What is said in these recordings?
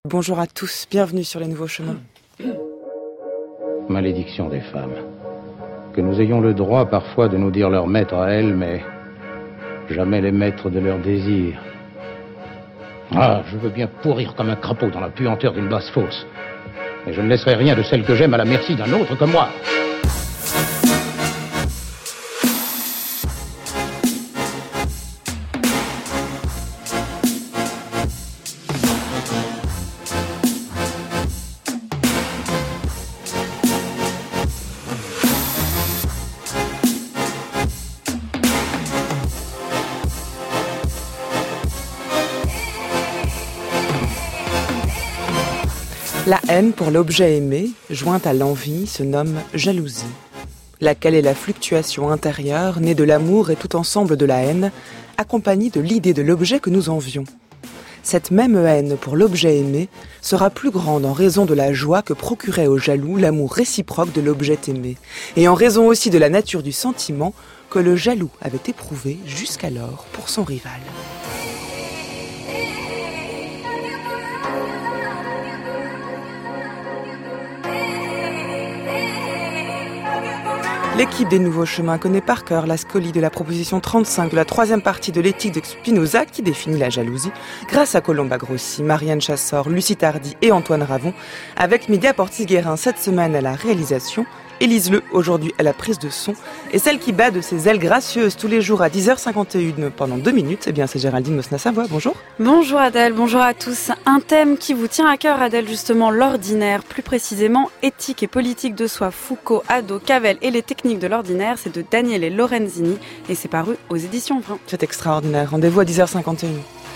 Bonjour à tous, bienvenue sur les nouveaux chemins. Malédiction des femmes. Que nous ayons le droit parfois de nous dire leur maître à elles, mais jamais les maîtres de leurs désirs. Ah, je veux bien pourrir comme un crapaud dans la puanteur d'une basse fosse. Mais je ne laisserai rien de celle que j'aime à la merci d'un autre que moi. La haine pour l'objet aimé, jointe à l'envie, se nomme jalousie, laquelle est la fluctuation intérieure née de l'amour et tout ensemble de la haine, accompagnée de l'idée de l'objet que nous envions. Cette même haine pour l'objet aimé sera plus grande en raison de la joie que procurait au jaloux l'amour réciproque de l'objet aimé, et en raison aussi de la nature du sentiment que le jaloux avait éprouvé jusqu'alors pour son rival. L'équipe des Nouveaux Chemins connaît par cœur la scolie de la proposition 35 de la troisième partie de l'éthique de Spinoza qui définit la jalousie, grâce à Colomba Grossi, Marianne Chassor, Lucie Tardy et Antoine Ravon, avec Média Portis-Guérin cette semaine à la réalisation, Élise Le aujourd'hui à la prise de son, et celle qui bat de ses ailes gracieuses tous les jours à 10h51 pendant 2 minutes, eh bien c'est Géraldine Mosna-Savoie, bonjour. Bonjour Adèle, bonjour à tous. Un thème qui vous tient à cœur Adèle, justement l'ordinaire, plus précisément éthique et politique de soi, Foucault, Hadot, Cavell et les techniques de l'ordinaire, c'est de Daniele Lorenzini et c'est paru aux éditions Vrin. C'est extraordinaire, rendez-vous à 10h51.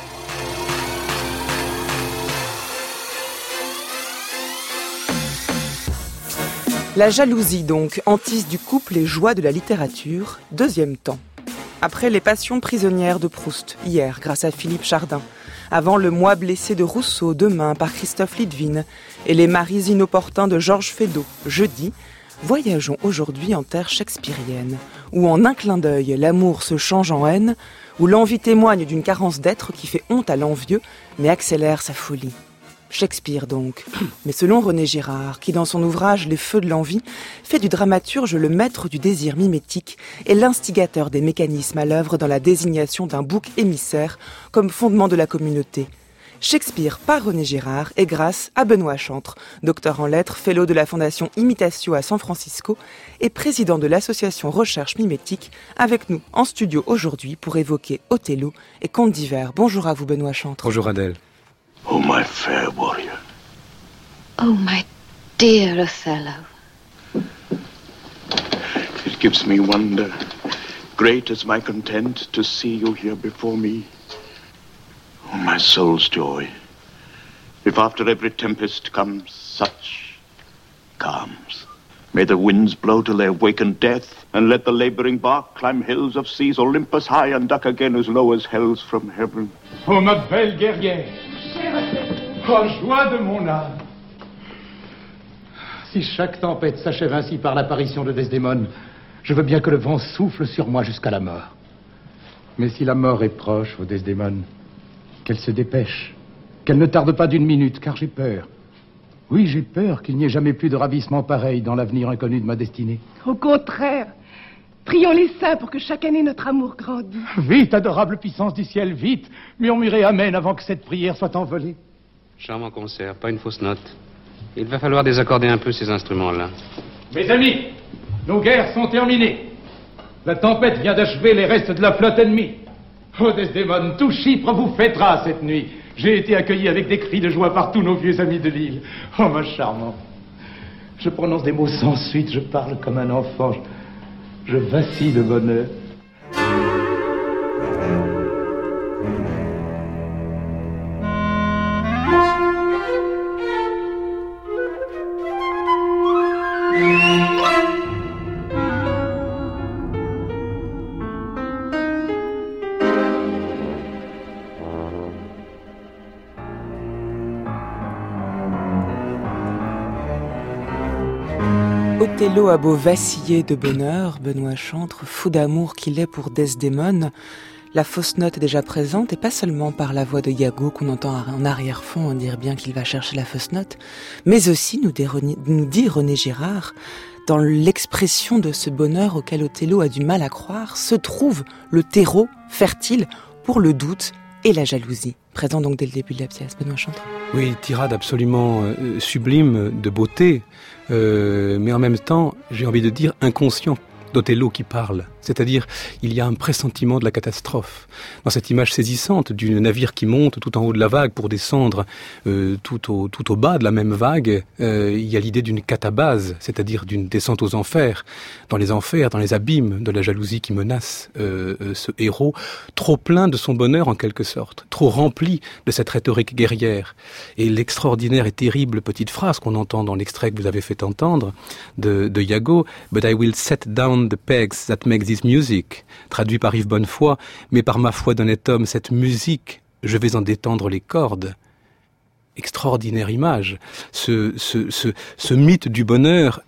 La jalousie donc, hantise du couple et joie de la littérature, deuxième temps. Après les passions prisonnières de Proust, hier grâce à Philippe Chardin, avant le moi blessé de Rousseau, demain par Christophe Lidvine, et les maris inopportuns de Georges Feydeau, jeudi, voyageons aujourd'hui en terre shakespearienne, où en un clin d'œil l'amour se change en haine, où l'envie témoigne d'une carence d'être qui fait honte à l'envieux, mais accélère sa folie. Shakespeare donc, mais selon René Girard, qui dans son ouvrage Les Feux de l'envie, fait du dramaturge le maître du désir mimétique et l'instigateur des mécanismes à l'œuvre dans la désignation d'un bouc émissaire comme fondement de la communauté. Shakespeare par René Girard et grâce à Benoît Chantre, docteur en lettres, fellow de la Fondation Imitatio à San Francisco et président de l'association Recherche Mimétique, avec nous en studio aujourd'hui pour évoquer Othello et contes divers. Bonjour à vous Benoît Chantre. Bonjour Adèle. Oh, my fair warrior. Oh, my dear Othello. It gives me wonder, great is my content to see you here before me. Oh, my soul's joy, if after every tempest comes such calms. May the winds blow till they awaken death, and let the laboring bark climb hills of seas Olympus high and duck again as low as hells from heaven. Oh, ma belle guerrière. Oh, joie de mon âme. Si chaque tempête s'achève ainsi par l'apparition de Desdémone, je veux bien que le vent souffle sur moi jusqu'à la mort. Mais si la mort est proche, ô Desdémone, qu'elle se dépêche, qu'elle ne tarde pas d'une minute, car j'ai peur. Oui, j'ai peur qu'il n'y ait jamais plus de ravissement pareil dans l'avenir inconnu de ma destinée. Au contraire, prions les saints pour que chaque année notre amour grandisse. Vite, adorable puissance du ciel, vite, murmurez Amen avant que cette prière soit envolée. Charmant concert, pas une fausse note. Il va falloir désaccorder un peu ces instruments-là. Mes amis, nos guerres sont terminées. La tempête vient d'achever les restes de la flotte ennemie. Oh, Desdémone, tout Chypre vous fêtera cette nuit. J'ai été accueilli avec des cris de joie par tous nos vieux amis de l'île. Oh, ma charmante. Je prononce des mots sans suite, je parle comme un enfant. Je vacille de bonheur. Othello a beau vaciller de bonheur, Benoît Chantre, fou d'amour qu'il est pour Desdémone, La fausse note est déjà présente, et pas seulement par la voix de Iago qu'on entend en arrière-fond dire bien qu'il va chercher la fausse note, mais aussi, nous dit René Girard, dans l'expression de ce bonheur auquel Othello a du mal à croire, se trouve le terreau fertile pour le doute et la jalousie. Présent donc dès le début de la pièce. Benoît Chantre. Oui, tirade absolument sublime, de beauté, mais en même temps, j'ai envie de dire inconscient d'Othello qui parle. C'est-à-dire, il y a un pressentiment de la catastrophe. Dans cette image saisissante du navire qui monte tout en haut de la vague pour descendre tout au bas de la même vague, il y a l'idée d'une catabase, c'est-à-dire d'une descente aux enfers. Dans les enfers, dans les abîmes de la jalousie qui menace ce héros, trop plein de son bonheur en quelque sorte, trop rempli de cette rhétorique guerrière. Et l'extraordinaire et terrible petite phrase qu'on entend dans l'extrait que vous avez fait entendre de Iago, « But I will set down the pegs that make this music », traduit par Yves Bonnefoy, mais par ma foi d'honnête homme, cette musique, je vais en détendre les cordes. Extraordinaire image. Ce mythe du bonheur,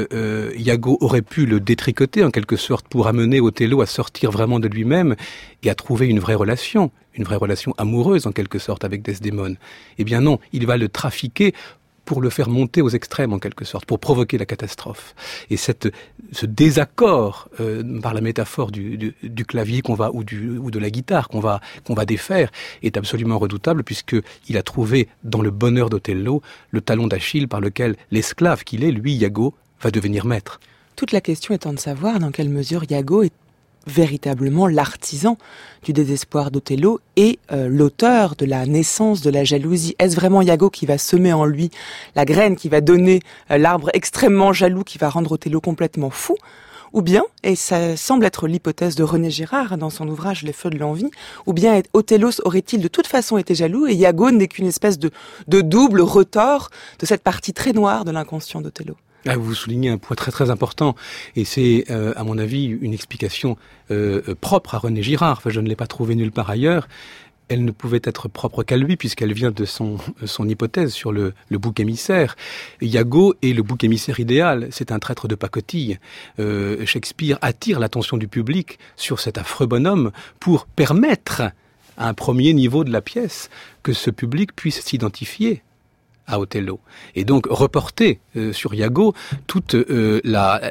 Iago aurait pu le détricoter en quelque sorte pour amener Othello à sortir vraiment de lui-même et à trouver une vraie relation amoureuse en quelque sorte avec Desdémone. Eh bien non, il va le trafiquer pour le faire monter aux extrêmes en quelque sorte, pour provoquer la catastrophe. Et ce désaccord, par la métaphore du clavier ou de la guitare qu'on va défaire, est absolument redoutable puisqu'il a trouvé dans le bonheur d'Othello le talon d'Achille par lequel l'esclave qu'il est, lui, Iago, va devenir maître. Toute la question étant de savoir dans quelle mesure Iago est véritablement l'artisan du désespoir d'Othello et l'auteur de la naissance de la jalousie. Est-ce vraiment Iago qui va semer en lui la graine qui va donner l'arbre extrêmement jaloux qui va rendre Othello complètement fou? Ou bien, et ça semble être l'hypothèse de René Girard dans son ouvrage Les Feux de l'envie, ou bien Othello aurait-il de toute façon été jaloux et Iago n'est qu'une espèce de double retort de cette partie très noire de l'inconscient d'Othello? Ah, vous soulignez un point très très important, et c'est à mon avis une explication propre à René Girard. Enfin, je ne l'ai pas trouvée nulle part ailleurs. Elle ne pouvait être propre qu'à lui puisqu'elle vient de son hypothèse sur le bouc émissaire. Iago est le bouc émissaire idéal. C'est un traître de pacotille. Shakespeare attire l'attention du public sur cet affreux bonhomme pour permettre à un premier niveau de la pièce que ce public puisse s'identifier à Othello. Et donc reporter sur Iago toute la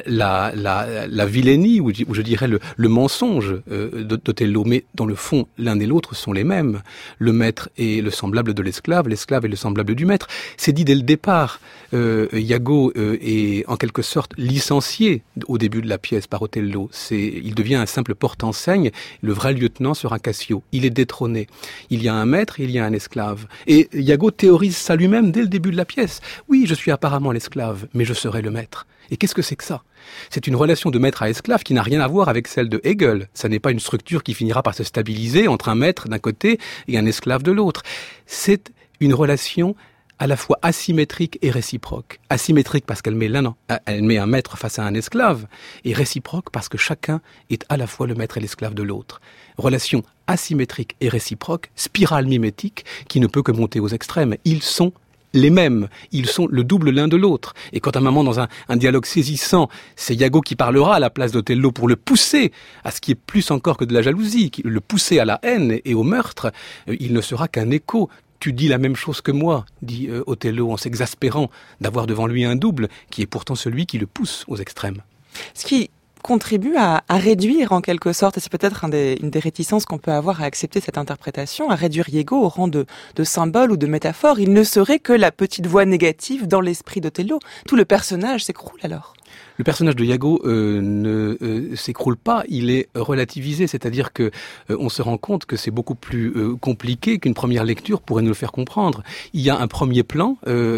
vilainie, ou je dirais le mensonge d'Othello. Mais dans le fond, l'un et l'autre sont les mêmes. Le maître est le semblable de l'esclave est le semblable du maître. C'est dit dès le départ. Iago est en quelque sorte licencié au début de la pièce par Othello. Il devient un simple porte-enseigne. Le vrai lieutenant sera Cassio. Il est détrôné. Il y a un maître et il y a un esclave. Et Iago théorise ça lui-même dès le début de la pièce. Oui, je suis apparemment l'esclave, mais je serai le maître. Et qu'est-ce que c'est que ça? C'est une relation de maître à esclave qui n'a rien à voir avec celle de Hegel. Ça n'est pas une structure qui finira par se stabiliser entre un maître d'un côté et un esclave de l'autre. C'est une relation à la fois asymétrique et réciproque. Asymétrique parce qu'elle met un maître face à un esclave, et réciproque parce que chacun est à la fois le maître et l'esclave de l'autre. Relation asymétrique et réciproque, spirale mimétique qui ne peut que monter aux extrêmes. Ils sont les mêmes, ils sont le double l'un de l'autre. Et quand à un moment, dans un dialogue saisissant, c'est Iago qui parlera à la place d'Othello pour le pousser à ce qui est plus encore que de la jalousie, le pousser à la haine et au meurtre, il ne sera qu'un écho. Tu dis la même chose que moi, dit Othello en s'exaspérant d'avoir devant lui un double qui est pourtant celui qui le pousse aux extrêmes. Ce qui contribue à réduire en quelque sorte, et c'est peut-être une des réticences qu'on peut avoir à accepter cette interprétation, à réduire Iago au rang de symbole ou de métaphore. Il ne serait que la petite voix négative dans l'esprit d'Othello. Tout le personnage s'écroule alors. Le personnage de Iago ne s'écroule pas, il est relativisé, c'est-à-dire que on se rend compte que c'est beaucoup plus compliqué qu'une première lecture pourrait nous le faire comprendre. Il y a un premier plan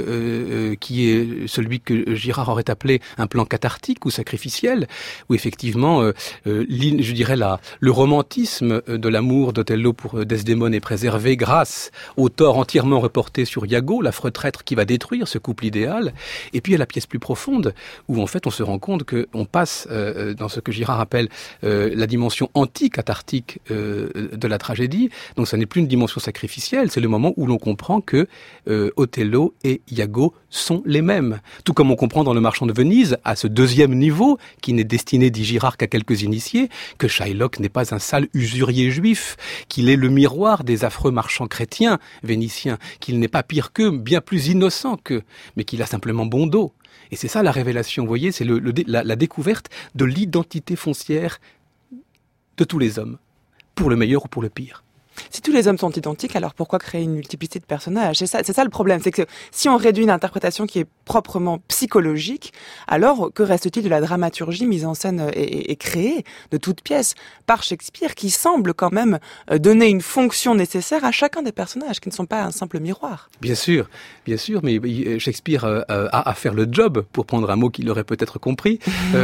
qui est celui que Girard aurait appelé un plan cathartique ou sacrificiel, où effectivement, je dirais le romantisme de l'amour d'Othello pour Desdémone est préservé grâce au tort entièrement reporté sur Iago, l'affreux traître qui va détruire ce couple idéal. Et puis il y a la pièce plus profonde, où en fait on se rend compte qu'on passe dans ce que Girard appelle la dimension anti-cathartique de la tragédie. Donc ça n'est plus une dimension sacrificielle, c'est le moment où l'on comprend que Othello et Iago sont les mêmes. Tout comme on comprend dans Le Marchand de Venise, à ce deuxième niveau, qui n'est destiné, dit Girard, qu'à quelques initiés, que Shylock n'est pas un sale usurier juif, qu'il est le miroir des affreux marchands chrétiens vénitiens, qu'il n'est pas pire qu'eux, bien plus innocent qu'eux, mais qu'il a simplement bon dos. Et c'est ça la révélation, vous voyez, c'est la découverte de l'identité foncière de tous les hommes, pour le meilleur ou pour le pire. Si tous les hommes sont identiques, alors pourquoi créer une multiplicité de personnages ? C'est ça le problème, c'est que si on réduit une interprétation qui est proprement psychologique, alors que reste-t-il de la dramaturgie mise en scène et créée de toutes pièces par Shakespeare, qui semble quand même donner une fonction nécessaire à chacun des personnages, qui ne sont pas un simple miroir ? Bien sûr, mais Shakespeare a à faire le job, pour prendre un mot qu'il aurait peut-être compris.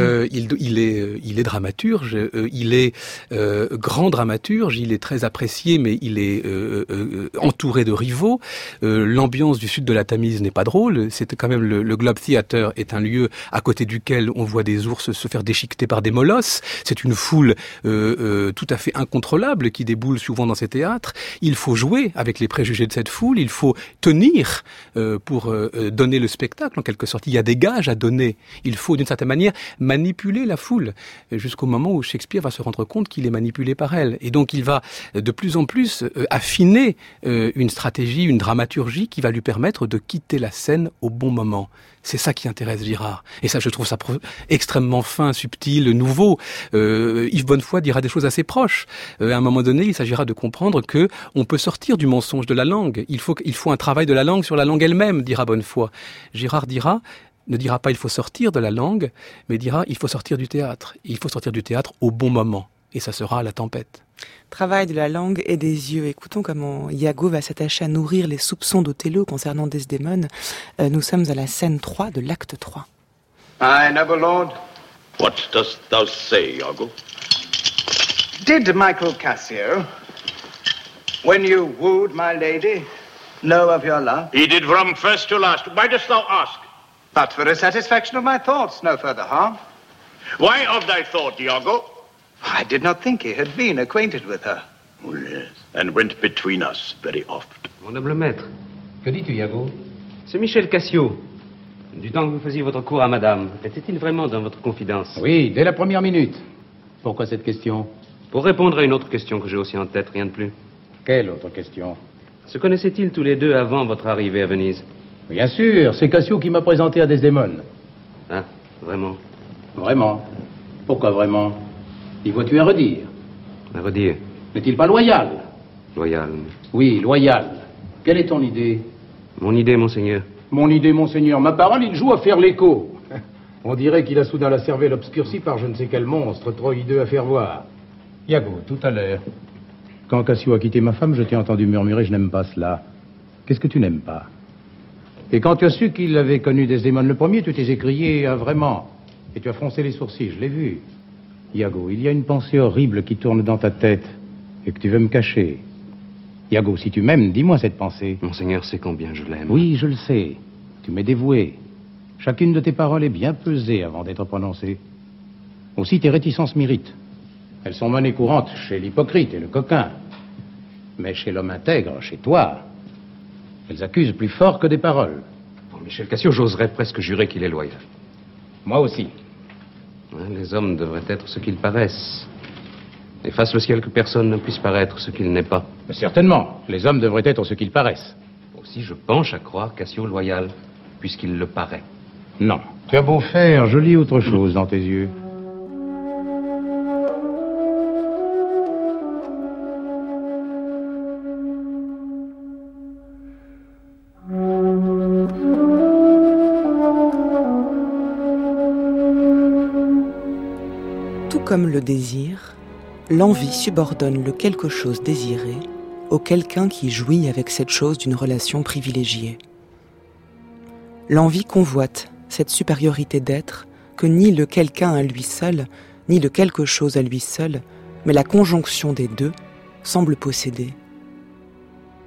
Il est dramaturge, il est grand dramaturge, il est très apprécié, mais il est entouré de rivaux. L'ambiance du sud de la Tamise n'est pas drôle. C'est quand même le Globe Theatre est un lieu à côté duquel on voit des ours se faire déchiqueter par des molosses. C'est une foule tout à fait incontrôlable qui déboule souvent dans ces théâtres. Il faut jouer avec les préjugés de cette foule. Il faut tenir pour donner le spectacle, en quelque sorte. Il y a des gages à donner. Il faut, d'une certaine manière, manipuler la foule jusqu'au moment où Shakespeare va se rendre compte qu'il est manipulé par elle. Et donc, il va de plus en plus affiner une stratégie, une dramaturgie qui va lui permettre de quitter la scène au bon moment. C'est ça qui intéresse Girard. Et ça, je trouve ça extrêmement fin, subtil, nouveau. Yves Bonnefoy dira des choses assez proches. À un moment donné, il s'agira de comprendre que on peut sortir du mensonge de la langue. Il faut un travail de la langue sur la langue elle-même, dira Bonnefoy. Girard ne dira pas il faut sortir de la langue, mais dira il faut sortir du théâtre. Il faut sortir du théâtre au bon moment. Et ça sera La Tempête. Travail de la langue et des yeux. Écoutons comment Iago va s'attacher à nourrir les soupçons d'Othello concernant Desdémone. Nous sommes à la scène 3 de l'acte 3. Aye, noble lord. What dost thou say, Iago? Did Michael Cassio, when you wooed my lady, know of your love? He did from first to last. Why dost thou ask? But for the satisfaction of my thoughts, no further harm. Why of thy thought, Iago? I did not think he had been acquainted with her. Oh, yes, and went between us very oft. Mon noble maître, que dis-tu, Iago? C'est Michel Cassio. Du temps que vous faisiez votre cours à madame, était-il vraiment dans votre confidence? Oui, dès la première minute. Pourquoi cette question? Pour répondre à une autre question que j'ai aussi en tête, rien de plus. Quelle autre question? Se connaissaient-ils tous les deux avant votre arrivée à Venise? Bien sûr, c'est Cassio qui m'a présenté à Desdémone. Ah, vraiment? Vraiment? Pourquoi vraiment? Y vois-tu à redire? À redire? N'est-il pas loyal? Loyal? Oui, loyal. Quelle est ton idée? Mon idée, monseigneur. Mon idée, monseigneur. Ma parole, il joue à faire l'écho. On dirait qu'il a soudain la cervelle obscurcie par je ne sais quel monstre trop hideux à faire voir. Iago, tout à l'heure, quand Cassio a quitté ma femme, je t'ai entendu murmurer « Je n'aime pas cela ». Qu'est-ce que tu n'aimes pas? Et quand tu as su qu'il avait connu Desdémone le premier, tu t'es écrié « Ah, vraiment ?» Et tu as froncé les sourcils, je l'ai vu. Iago, il y a une pensée horrible qui tourne dans ta tête et que tu veux me cacher. Iago, si tu m'aimes, dis-moi cette pensée. Monseigneur sait combien je l'aime. Oui, je le sais. Tu m'es dévoué. Chacune de tes paroles est bien pesée avant d'être prononcée. Aussi, tes réticences m'irritent. Elles sont monnaie courante chez l'hypocrite et le coquin. Mais chez l'homme intègre, chez toi, elles accusent plus fort que des paroles. Pour Michel Cassio, j'oserais presque jurer qu'il est loyal. Moi aussi. Les hommes devraient être ce qu'ils paraissent. Et fasse le ciel que personne ne puisse paraître ce qu'il n'est pas. Mais certainement, les hommes devraient être ce qu'ils paraissent. Aussi, je penche à croire Cassio loyal, puisqu'il le paraît. Non. Tu as beau faire, je lis autre chose dans tes yeux. Comme le désir, l'envie subordonne le quelque chose désiré au quelqu'un qui jouit avec cette chose d'une relation privilégiée. L'envie convoite cette supériorité d'être que ni le quelqu'un à lui seul, ni le quelque chose à lui seul, mais la conjonction des deux, semble posséder.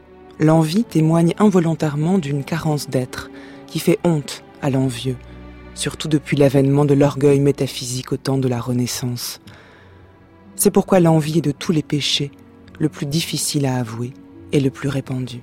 L'envie témoigne involontairement d'une carence d'être qui fait honte à l'envieux, surtout depuis l'avènement de l'orgueil métaphysique au temps de la Renaissance. C'est pourquoi l'envie est de tous les péchés le plus difficile à avouer et le plus répandu.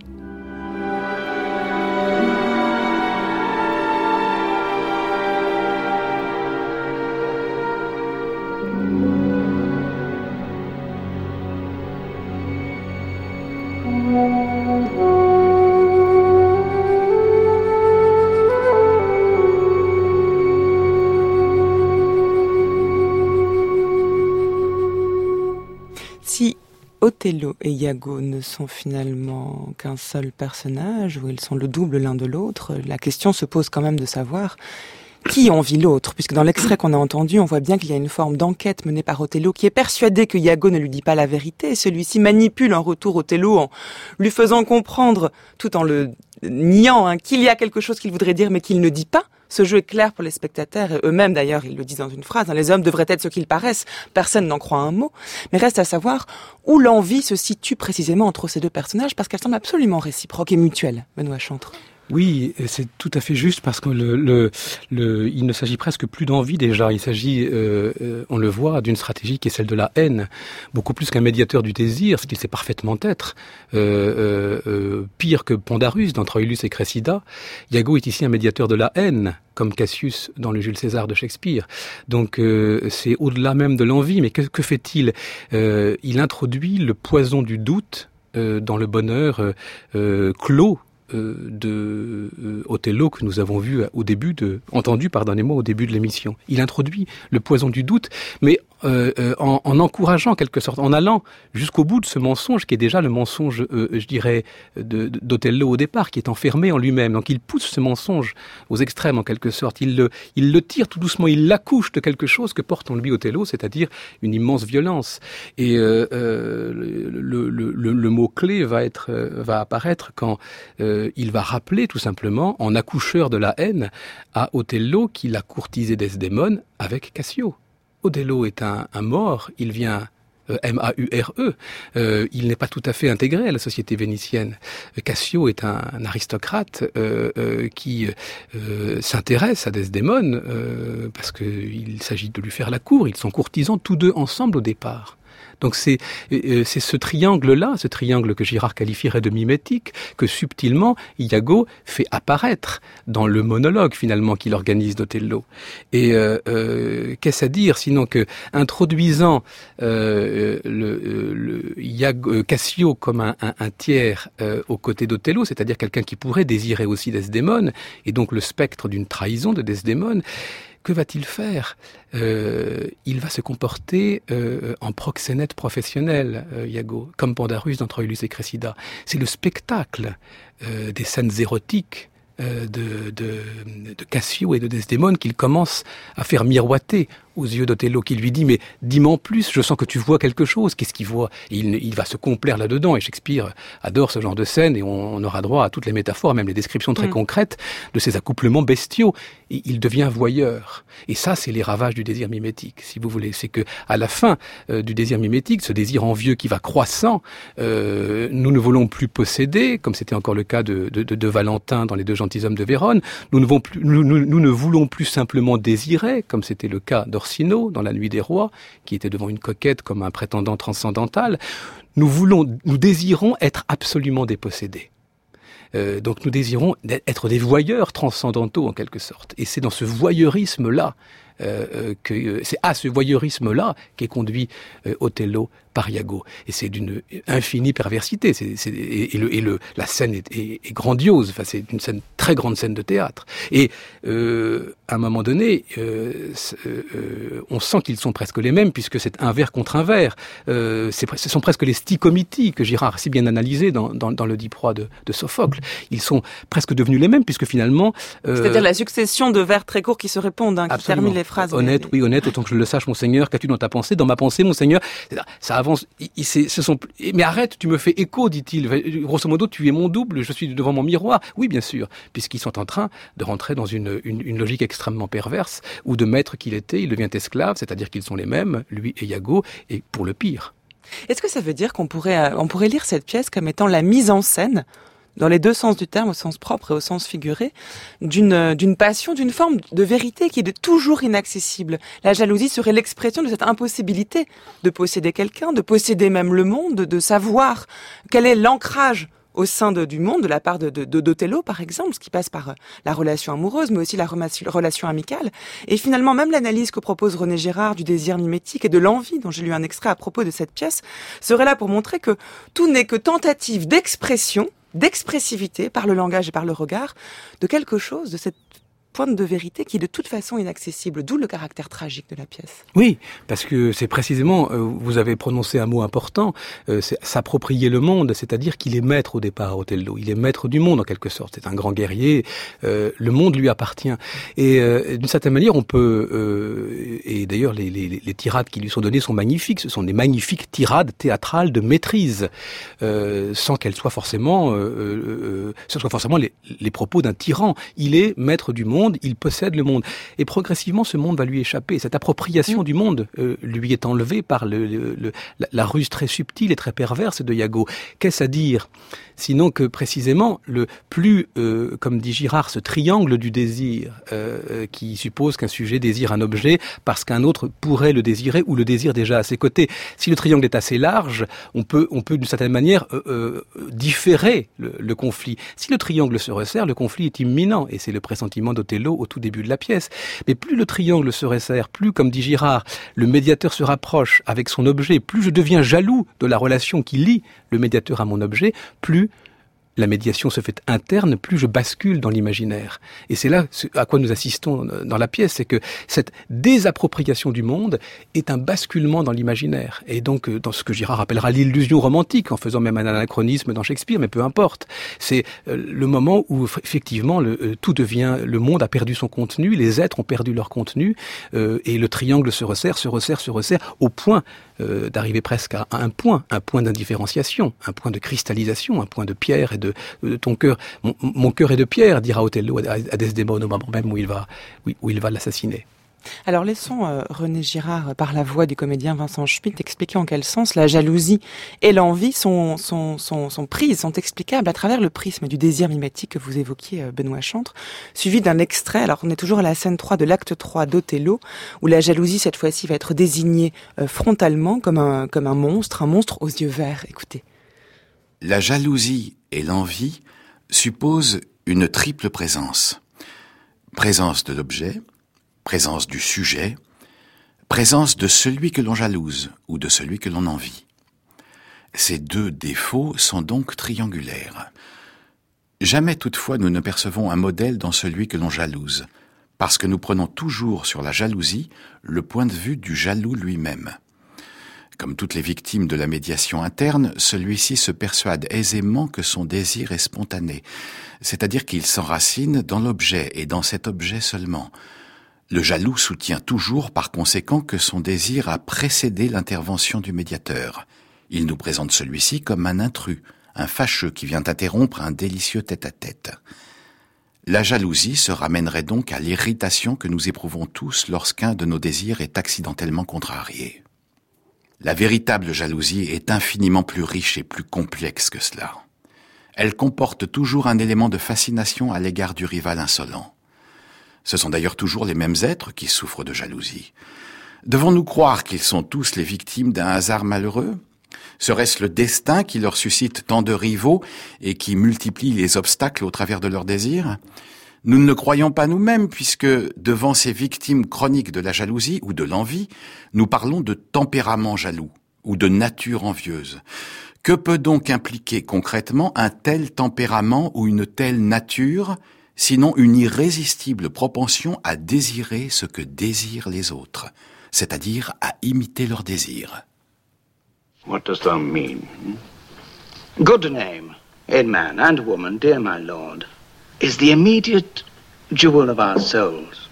Si Othello et Iago ne sont finalement qu'un seul personnage, ou ils sont le double l'un de l'autre, la question se pose quand même de savoir qui envie l'autre, puisque dans l'extrait qu'on a entendu, on voit bien qu'il y a une forme d'enquête menée par Othello qui est persuadé que Iago ne lui dit pas la vérité. Celui-ci manipule en retour Othello en lui faisant comprendre, tout en le niant, qu'il y a quelque chose qu'il voudrait dire mais qu'il ne dit pas. Ce jeu est clair pour les spectateurs, et eux-mêmes d'ailleurs, ils le disent dans une phrase, les hommes devraient être ce qu'ils paraissent, personne n'en croit un mot, mais reste à savoir où l'envie se situe précisément entre ces deux personnages, parce qu'elle semble absolument réciproque et mutuelle. Benoît Chantre. Oui, c'est tout à fait juste parce que il ne s'agit presque plus d'envie déjà. Il s'agit, on le voit, d'une stratégie qui est celle de la haine, beaucoup plus qu'un médiateur du désir, ce qu'il sait parfaitement être. Pire que Pandarus dans Troilus et Cressida, Iago est ici un médiateur de la haine, comme Cassius dans le Jules César de Shakespeare. Donc c'est au-delà même de l'envie. Mais que fait-il ? Il introduit le poison du doute dans le bonheur clos de Othello que nous avons vu entendu au début de l'émission. Il introduit le poison du doute, mais en encourageant en quelque sorte, en allant jusqu'au bout de ce mensonge qui est déjà le mensonge, je dirais, d'Othello au départ, qui est enfermé en lui-même. Donc il pousse ce mensonge aux extrêmes en quelque sorte. Il le tire tout doucement, il l'accouche de quelque chose que porte en lui Othello, c'est-à-dire une immense violence. Et le mot-clé va apparaître quand il va rappeler tout simplement, en accoucheur de la haine, à Othello qu'il a courtisé Desdémone avec Cassio. Othello est un mort, il vient M-A-U-R-E, il n'est pas tout à fait intégré à la société vénitienne. Cassio est un aristocrate qui s'intéresse à Desdémone parce qu'il s'agit de lui faire la cour, ils sont courtisans tous deux ensemble au départ. Donc c'est ce triangle-là, ce triangle que Girard qualifierait de mimétique, que subtilement Iago fait apparaître dans le monologue finalement qu'il organise d'Othello. Et qu'est-ce à dire sinon que introduisant Cassio comme un tiers aux côtés d'Othello, c'est-à-dire quelqu'un qui pourrait désirer aussi Desdémone, et donc le spectre d'une trahison de Desdémone, que va-t-il faire ? Il va se comporter en proxénète professionnel, Iago, comme Pandarus dans Troilus et Cressida. C'est le spectacle des scènes érotiques de Cassio et de Desdémone qu'il commence à faire miroiter aux yeux d'Othello, qui lui dit « Mais dis-moi en plus, je sens que tu vois quelque chose. » Qu'est-ce qu'il voit ? Et il va se complaire là-dedans. Et Shakespeare adore ce genre de scène et on aura droit à toutes les métaphores, même les descriptions très concrètes de ces accouplements bestiaux. Et il devient voyeur. Et ça, c'est les ravages du désir mimétique, si vous voulez. C'est que à la fin du désir mimétique, ce désir envieux qui va croissant, nous ne voulons plus posséder, comme c'était encore le cas de Valentin dans Les Deux gentilshommes de Vérone. Nous ne voulons plus simplement désirer, comme c'était le cas d'Orsino dans La Nuit des Rois, qui était devant une coquette comme un prétendant transcendantal. Nous désirons être absolument dépossédés. Donc nous désirons être des voyeurs transcendantaux en quelque sorte. Et c'est dans ce voyeurisme-là c'est à ce voyeurisme-là qu'est conduit Othello par Iago. Et c'est d'une infinie perversité. La scène est grandiose. Enfin, c'est une très grande scène de théâtre. Et à un moment donné, on sent qu'ils sont presque les mêmes, puisque c'est un vers contre un vers. Ce sont presque les stichomities que Girard a si bien analysé dans le Diproie de Sophocle. Ils sont presque devenus les mêmes, puisque finalement... C'est-à-dire la succession de vers très courts qui se répondent, qui terminent les phrases. Honnête, oui, honnête, autant que je le sache, monseigneur. Qu'as-tu dans ta pensée ? Dans ma pensée, monseigneur. Ça avance. Mais arrête, tu me fais écho, dit-il. Grosso modo, tu es mon double, je suis devant mon miroir. Oui, bien sûr, puisqu'ils sont en train de rentrer dans une logique extrêmement perverse, où de maître qu'il était, il devient esclave, c'est-à-dire qu'ils sont les mêmes, lui et Iago, et pour le pire. Est-ce que ça veut dire qu'on pourrait lire cette pièce comme étant la mise en scène dans les deux sens du terme, au sens propre et au sens figuré, d'une passion, d'une forme de vérité qui est de toujours inaccessible. La jalousie serait l'expression de cette impossibilité de posséder quelqu'un, de posséder même le monde, de savoir quel est l'ancrage au sein du monde, de la part d'Othello, par exemple, ce qui passe par la relation amoureuse, mais aussi la relation amicale. Et finalement, même l'analyse que propose René Girard du désir mimétique et de l'envie, dont j'ai lu un extrait à propos de cette pièce, serait là pour montrer que tout n'est que tentative d'expression, d'expressivité, par le langage et par le regard, de quelque chose, de cette pointe de vérité qui est de toute façon inaccessible, d'où le caractère tragique de la pièce. Oui, parce que c'est précisément, vous avez prononcé un mot important, c'est s'approprier le monde, c'est-à-dire qu'il est maître au départ, Othello, il est maître du monde en quelque sorte, c'est un grand guerrier, le monde lui appartient. Et d'une certaine manière, on peut, et d'ailleurs les tirades qui lui sont données sont magnifiques, ce sont des magnifiques tirades théâtrales de maîtrise, sans qu'elles soient forcément, les propos d'un tyran. Il est maître du monde, il possède le monde. Et progressivement, ce monde va lui échapper. Cette appropriation du monde lui est enlevée par la ruse très subtile et très perverse de Iago. Qu'est-ce à dire ? Sinon que précisément, comme dit Girard, ce triangle du désir, qui suppose qu'un sujet désire un objet parce qu'un autre pourrait le désirer ou le désire déjà à ses côtés. Si le triangle est assez large, on peut d'une certaine manière différer le conflit. Si le triangle se resserre, le conflit est imminent, et c'est le pressentiment d'Othello au tout début de la pièce. Mais plus le triangle se resserre, plus, comme dit Girard, le médiateur se rapproche avec son objet, plus je deviens jaloux de la relation qui lie le médiateur à mon objet, plus la médiation se fait interne, plus je bascule dans l'imaginaire. Et c'est là à quoi nous assistons dans la pièce, c'est que cette désappropriation du monde est un basculement dans l'imaginaire. Et donc, dans ce que Girard appellera l'illusion romantique, en faisant même un anachronisme dans Shakespeare, mais peu importe. C'est le moment où, effectivement, tout devient, le monde a perdu son contenu, les êtres ont perdu leur contenu, et le triangle se resserre, au point d'arriver presque à un point d'indifférenciation, un point de cristallisation, un point de pierre et de ton cœur. Mon cœur est de pierre, dira Othello à Desdémone au moment même où il va l'assassiner. Alors laissons René Girard, par la voix du comédien Vincent Schmitt, expliquer en quel sens la jalousie et l'envie sont prises, sont explicables à travers le prisme du désir mimétique que vous évoquiez, Benoît Chantre, suivi d'un extrait. Alors on est toujours à la scène 3 de l'acte 3 d'Othello, où la jalousie cette fois-ci va être désignée frontalement comme un monstre aux yeux verts. Écoutez. La jalousie et l'envie supposent une triple présence. Présence de l'objet, présence du sujet, présence de celui que l'on jalouse ou de celui que l'on envie. Ces deux défauts sont donc triangulaires. Jamais toutefois nous ne percevons un modèle dans celui que l'on jalouse, parce que nous prenons toujours sur la jalousie le point de vue du jaloux lui-même. Comme toutes les victimes de la médiation interne, celui-ci se persuade aisément que son désir est spontané, c'est-à-dire qu'il s'enracine dans l'objet et dans cet objet seulement. Le jaloux soutient toujours par conséquent que son désir a précédé l'intervention du médiateur. Il nous présente celui-ci comme un intrus, un fâcheux qui vient interrompre un délicieux tête-à-tête. La jalousie se ramènerait donc à l'irritation que nous éprouvons tous lorsqu'un de nos désirs est accidentellement contrarié. La véritable jalousie est infiniment plus riche et plus complexe que cela. Elle comporte toujours un élément de fascination à l'égard du rival insolent. Ce sont d'ailleurs toujours les mêmes êtres qui souffrent de jalousie. Devons-nous croire qu'ils sont tous les victimes d'un hasard malheureux ? Serait-ce le destin qui leur suscite tant de rivaux et qui multiplie les obstacles au travers de leurs désirs ? Nous ne le croyons pas nous-mêmes, puisque, devant ces victimes chroniques de la jalousie ou de l'envie, nous parlons de tempérament jaloux ou de nature envieuse. Que peut donc impliquer concrètement un tel tempérament ou une telle nature, sinon une irrésistible propension à désirer ce que désirent les autres, c'est-à-dire à imiter leurs désirs? What dost thou mean? Good name, in man and woman, dear my lord, is the immediate jewel of our souls.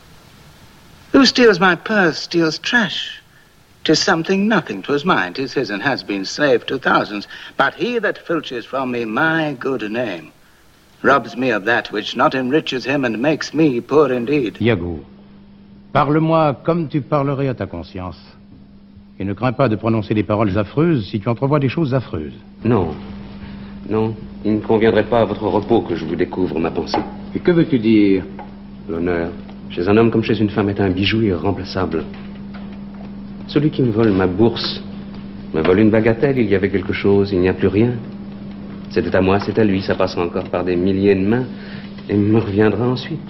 Who steals my purse steals trash. 'Tis something nothing, 'twas mine, 'tis his and has been slave to thousands. But he that filches from me my good name robs me of that which not enriches him and makes me poor indeed. Iago, parle-moi comme tu parlerais à ta conscience. Et ne crains pas de prononcer des paroles affreuses si tu entrevois des choses affreuses. Non, non. Il ne conviendrait pas à votre repos que je vous découvre ma pensée. Et que veux-tu dire? L'honneur, chez un homme comme chez une femme, est un bijou irremplaçable. Celui qui me vole ma bourse me vole une bagatelle, il y avait quelque chose, il n'y a plus rien. C'était à moi, c'est à lui, ça passera encore par des milliers de mains et me reviendra ensuite.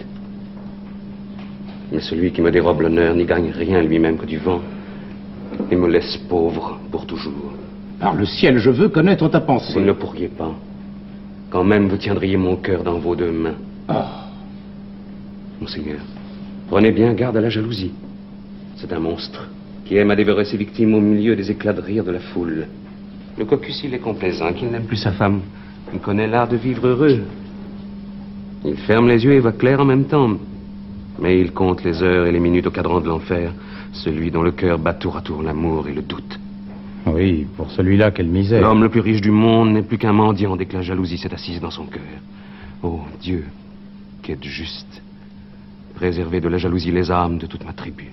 Mais celui qui me dérobe l'honneur n'y gagne rien lui-même que du vent et me laisse pauvre pour toujours. Par le ciel, je veux connaître ta pensée. Vous ne le pourriez pas. Quand même vous tiendriez mon cœur dans vos deux mains. Monseigneur, prenez bien garde à la jalousie. C'est un monstre qui aime à dévorer ses victimes au milieu des éclats de rire de la foule. Le caucus, il est complaisant, qu'il n'aime plus sa femme. Il connaît l'art de vivre heureux. Il ferme les yeux et voit clair en même temps. Mais il compte les heures et les minutes au cadran de l'enfer, celui dont le cœur bat tour à tour l'amour et le doute. Oui, pour celui-là, quelle misère. L'homme le plus riche du monde n'est plus qu'un mendiant dès que la jalousie s'est assise dans son cœur. Oh, Dieu, qu'êtes juste. Préservez de la jalousie les âmes de toute ma tribu.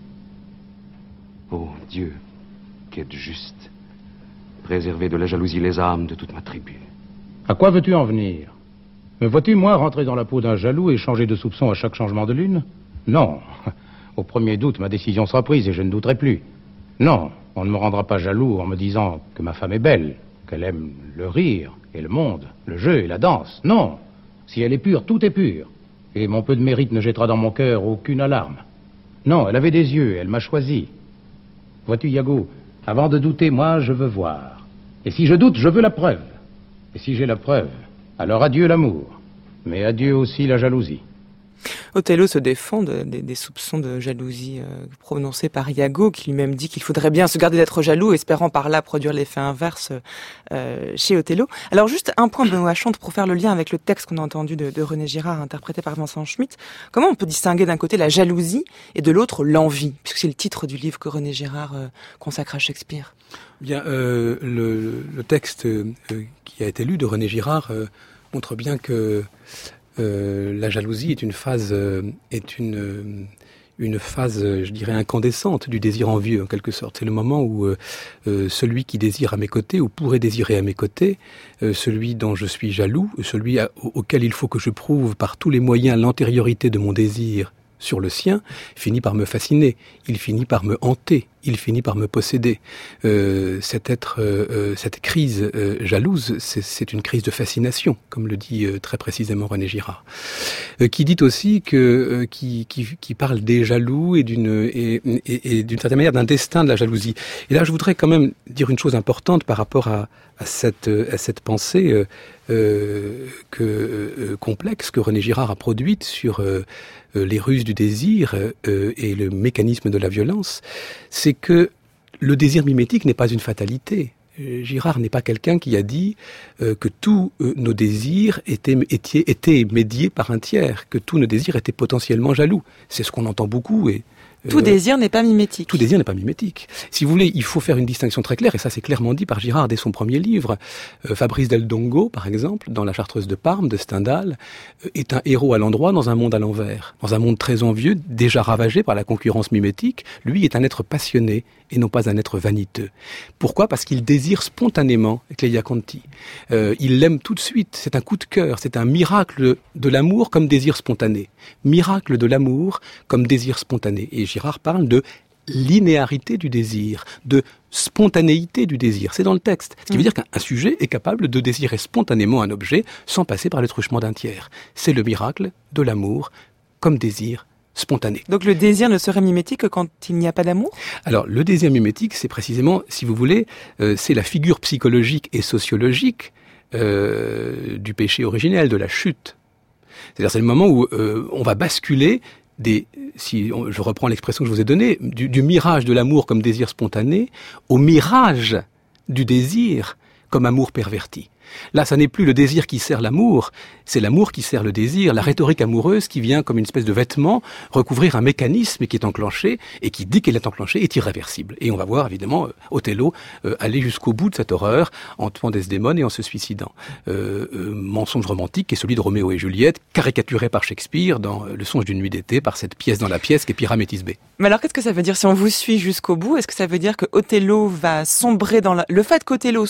Oh, Dieu, qu'êtes juste. Préservez de la jalousie les âmes de toute ma tribu. À quoi veux-tu en venir? Me vois-tu, moi, rentrer dans la peau d'un jaloux et changer de soupçon à chaque changement de lune? Non. Au premier doute, ma décision sera prise et je ne douterai plus. Non, on ne me rendra pas jaloux en me disant que ma femme est belle, qu'elle aime le rire et le monde, le jeu et la danse. Non. Si elle est pure, tout est pur. Et mon peu de mérite ne jettera dans mon cœur aucune alarme. Non, elle avait des yeux, elle m'a choisi. Vois-tu, Iago, avant de douter, moi, je veux voir. Et si je doute, je veux la preuve. Et si j'ai la preuve, alors adieu l'amour, mais adieu aussi la jalousie. Othello se défend des soupçons de jalousie prononcés par Iago, qui lui-même dit qu'il faudrait bien se garder d'être jaloux, espérant par là produire l'effet inverse chez Othello. Alors juste un point, Benoît Chante, pour faire le lien avec le texte qu'on a entendu de René Girard, interprété par Vincent Schmitt. Comment on peut distinguer d'un côté la jalousie et de l'autre l'envie, puisque c'est le titre du livre que René Girard consacre à Shakespeare? Bien, le texte qui a été lu de René Girard montre bien que la jalousie est une phase, je dirais, incandescente du désir envieux, en quelque sorte. C'est le moment où celui qui désire à mes côtés, ou pourrait désirer à mes côtés, celui dont je suis jaloux, celui auquel il faut que je prouve par tous les moyens l'antériorité de mon désir sur le sien, finit par me fasciner, il finit par me hanter, il finit par me posséder. Cette crise jalouse, c'est une crise de fascination, comme le dit très précisément René Girard, qui dit aussi qui parle des jaloux et d'une certaine manière d'un destin de la jalousie. Et là, je voudrais quand même dire une chose importante par rapport à cette pensée complexe que René Girard a produite sur les ruses du désir et le mécanisme de la violence, c'est que le désir mimétique n'est pas une fatalité. Girard n'est pas quelqu'un qui a dit que tous nos désirs étaient médiés par un tiers, que tous nos désirs étaient potentiellement jaloux. C'est ce qu'on entend beaucoup et tout désir n'est pas mimétique. Tout désir n'est pas mimétique. Si vous voulez, il faut faire une distinction très claire, et ça c'est clairement dit par Girard dès son premier livre. Fabrice del Dongo, par exemple, dans La Chartreuse de Parme, de Stendhal, est un héros à l'endroit dans un monde à l'envers. Dans un monde très envieux, déjà ravagé par la concurrence mimétique, lui est un être passionné et non pas un être vaniteux. Pourquoi ? Parce qu'il désire spontanément Clelia Conti. Il l'aime tout de suite, c'est un coup de cœur, c'est un miracle de l'amour comme désir spontané. Miracle de l'amour comme désir spontané. Et Girard parle de linéarité du désir, de spontanéité du désir. C'est dans le texte. Ce qui veut dire qu'un sujet est capable de désirer spontanément un objet sans passer par le truchement d'un tiers. C'est le miracle de l'amour comme désir spontané. Donc le désir ne serait mimétique que quand il n'y a pas d'amour ? Alors le désir mimétique, c'est précisément, si vous voulez, c'est la figure psychologique et sociologique du péché originel, de la chute. C'est-à-dire c'est le moment où on va basculer je reprends l'expression que je vous ai donnée, du mirage de l'amour comme désir spontané au mirage du désir comme amour perverti. Là, ça n'est plus le désir qui sert l'amour, c'est l'amour qui sert le désir, la rhétorique amoureuse qui vient comme une espèce de vêtement recouvrir un mécanisme qui est enclenché et qui, dès qu'elle est enclenchée, est irréversible. Et on va voir évidemment Othello aller jusqu'au bout de cette horreur en tuant Desdémone et en se suicidant. Mensonge romantique qui est celui de Roméo et Juliette, caricaturé par Shakespeare dans Le songe d'une nuit d'été, par cette pièce dans la pièce qui est Pyram et Thisbé. Mais alors qu'est-ce que ça veut dire si on vous suit jusqu'au bout ? Est-ce que ça veut dire que Othello va sombrer le fait qu'Othello sombre dans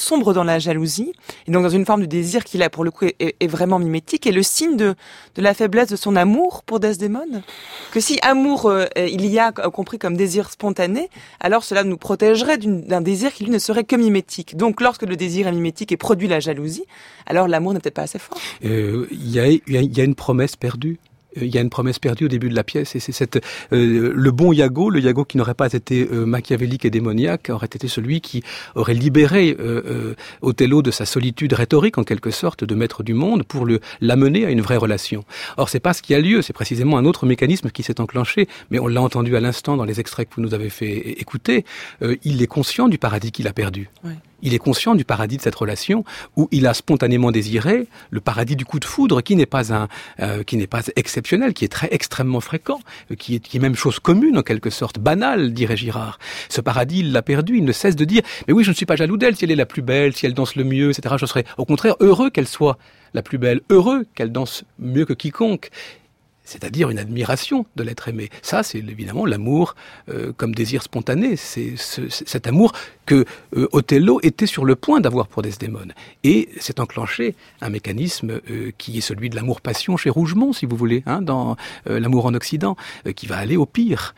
la jalousie, et donc dans une forme de désir qui là pour le coup est vraiment mimétique, et le signe de la faiblesse de son amour pour Desdémone. Que si amour il y a compris comme désir spontané, alors cela nous protégerait d'un désir qui lui ne serait que mimétique. Donc lorsque le désir est mimétique et produit la jalousie, alors l'amour n'est peut-être pas assez fort. Il y a une promesse perdue. Il y a une promesse perdue au début de la pièce, et c'est le bon Iago, le Iago qui n'aurait pas été machiavélique et démoniaque, aurait été celui qui aurait libéré Othello de sa solitude rhétorique, en quelque sorte, de maître du monde, pour l'amener à une vraie relation. Or, c'est pas ce qui a lieu, c'est précisément un autre mécanisme qui s'est enclenché, mais on l'a entendu à l'instant dans les extraits que vous nous avez fait écouter. Il est conscient du paradis qu'il a perdu. Ouais. Il est conscient du paradis de cette relation où il a spontanément désiré le paradis du coup de foudre, qui n'est pas exceptionnel, qui est extrêmement fréquent, qui est même chose commune en quelque sorte, banale, dirait Girard. Ce paradis, il l'a perdu. Il ne cesse de dire mais oui, je ne suis pas jaloux d'elle si elle est la plus belle, si elle danse le mieux, etc. Je serais au contraire heureux qu'elle soit la plus belle, heureux qu'elle danse mieux que quiconque. C'est-à-dire une admiration de l'être aimé. Ça, c'est évidemment l'amour comme désir spontané. C'est cet amour que Othello était sur le point d'avoir pour Desdémone. Et s'est enclenché un mécanisme qui est celui de l'amour-passion chez Rougemont, si vous voulez, dans l'amour en Occident, qui va aller au pire.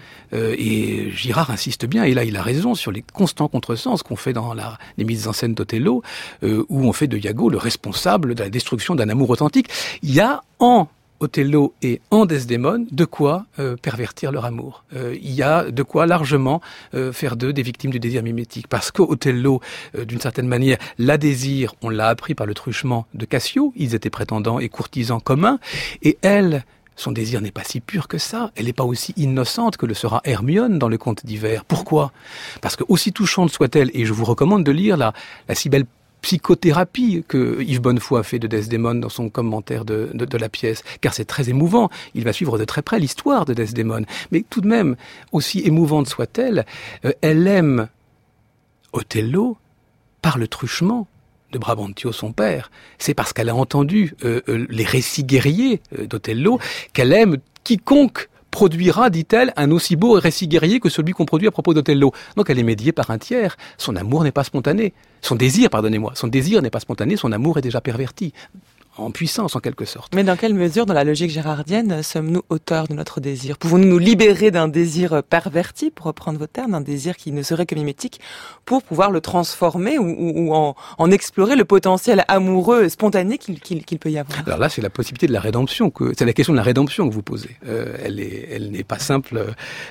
Et Girard insiste bien, et là il a raison, sur les constants contresens qu'on fait dans les mises en scène d'Othello, où on fait de Iago le responsable de la destruction d'un amour authentique. Il y a en Othello et en Desdémone, de quoi pervertir leur amour. Il y a de quoi largement faire d'eux des victimes du désir mimétique. Parce qu'Othello, d'une certaine manière, la désire, on l'a appris par le truchement de Cassio, ils étaient prétendants et courtisans communs, et elle, son désir n'est pas si pur que ça. Elle n'est pas aussi innocente que le sera Hermione dans le conte d'hiver. Pourquoi ? Parce que aussi touchante soit-elle, et je vous recommande de lire la si belle psychothérapie que Yves Bonnefoy a fait de Desdémone dans son commentaire de la pièce, car c'est très émouvant. Il va suivre de très près l'histoire de Desdémone. Mais tout de même, aussi émouvante soit-elle, elle aime Othello par le truchement de Brabantio, son père. C'est parce qu'elle a entendu les récits guerriers d'Othello qu'elle aime quiconque produira, dit-elle, un aussi beau récit guerrier que celui qu'on produit à propos d'Othello. Donc elle est médiée par un tiers. Son amour n'est pas spontané. Son désir n'est pas spontané, son amour est déjà perverti. En puissance, en quelque sorte. Mais dans quelle mesure, dans la logique gérardienne, sommes-nous auteurs de notre désir ? Pouvons-nous nous libérer d'un désir perverti, pour reprendre vos termes, d'un désir qui ne serait que mimétique, pour pouvoir le transformer ou en explorer le potentiel amoureux et spontané qu'il peut y avoir ? Alors là, c'est la possibilité de la rédemption. C'est la question de la rédemption que vous posez. Elle n'est pas simple,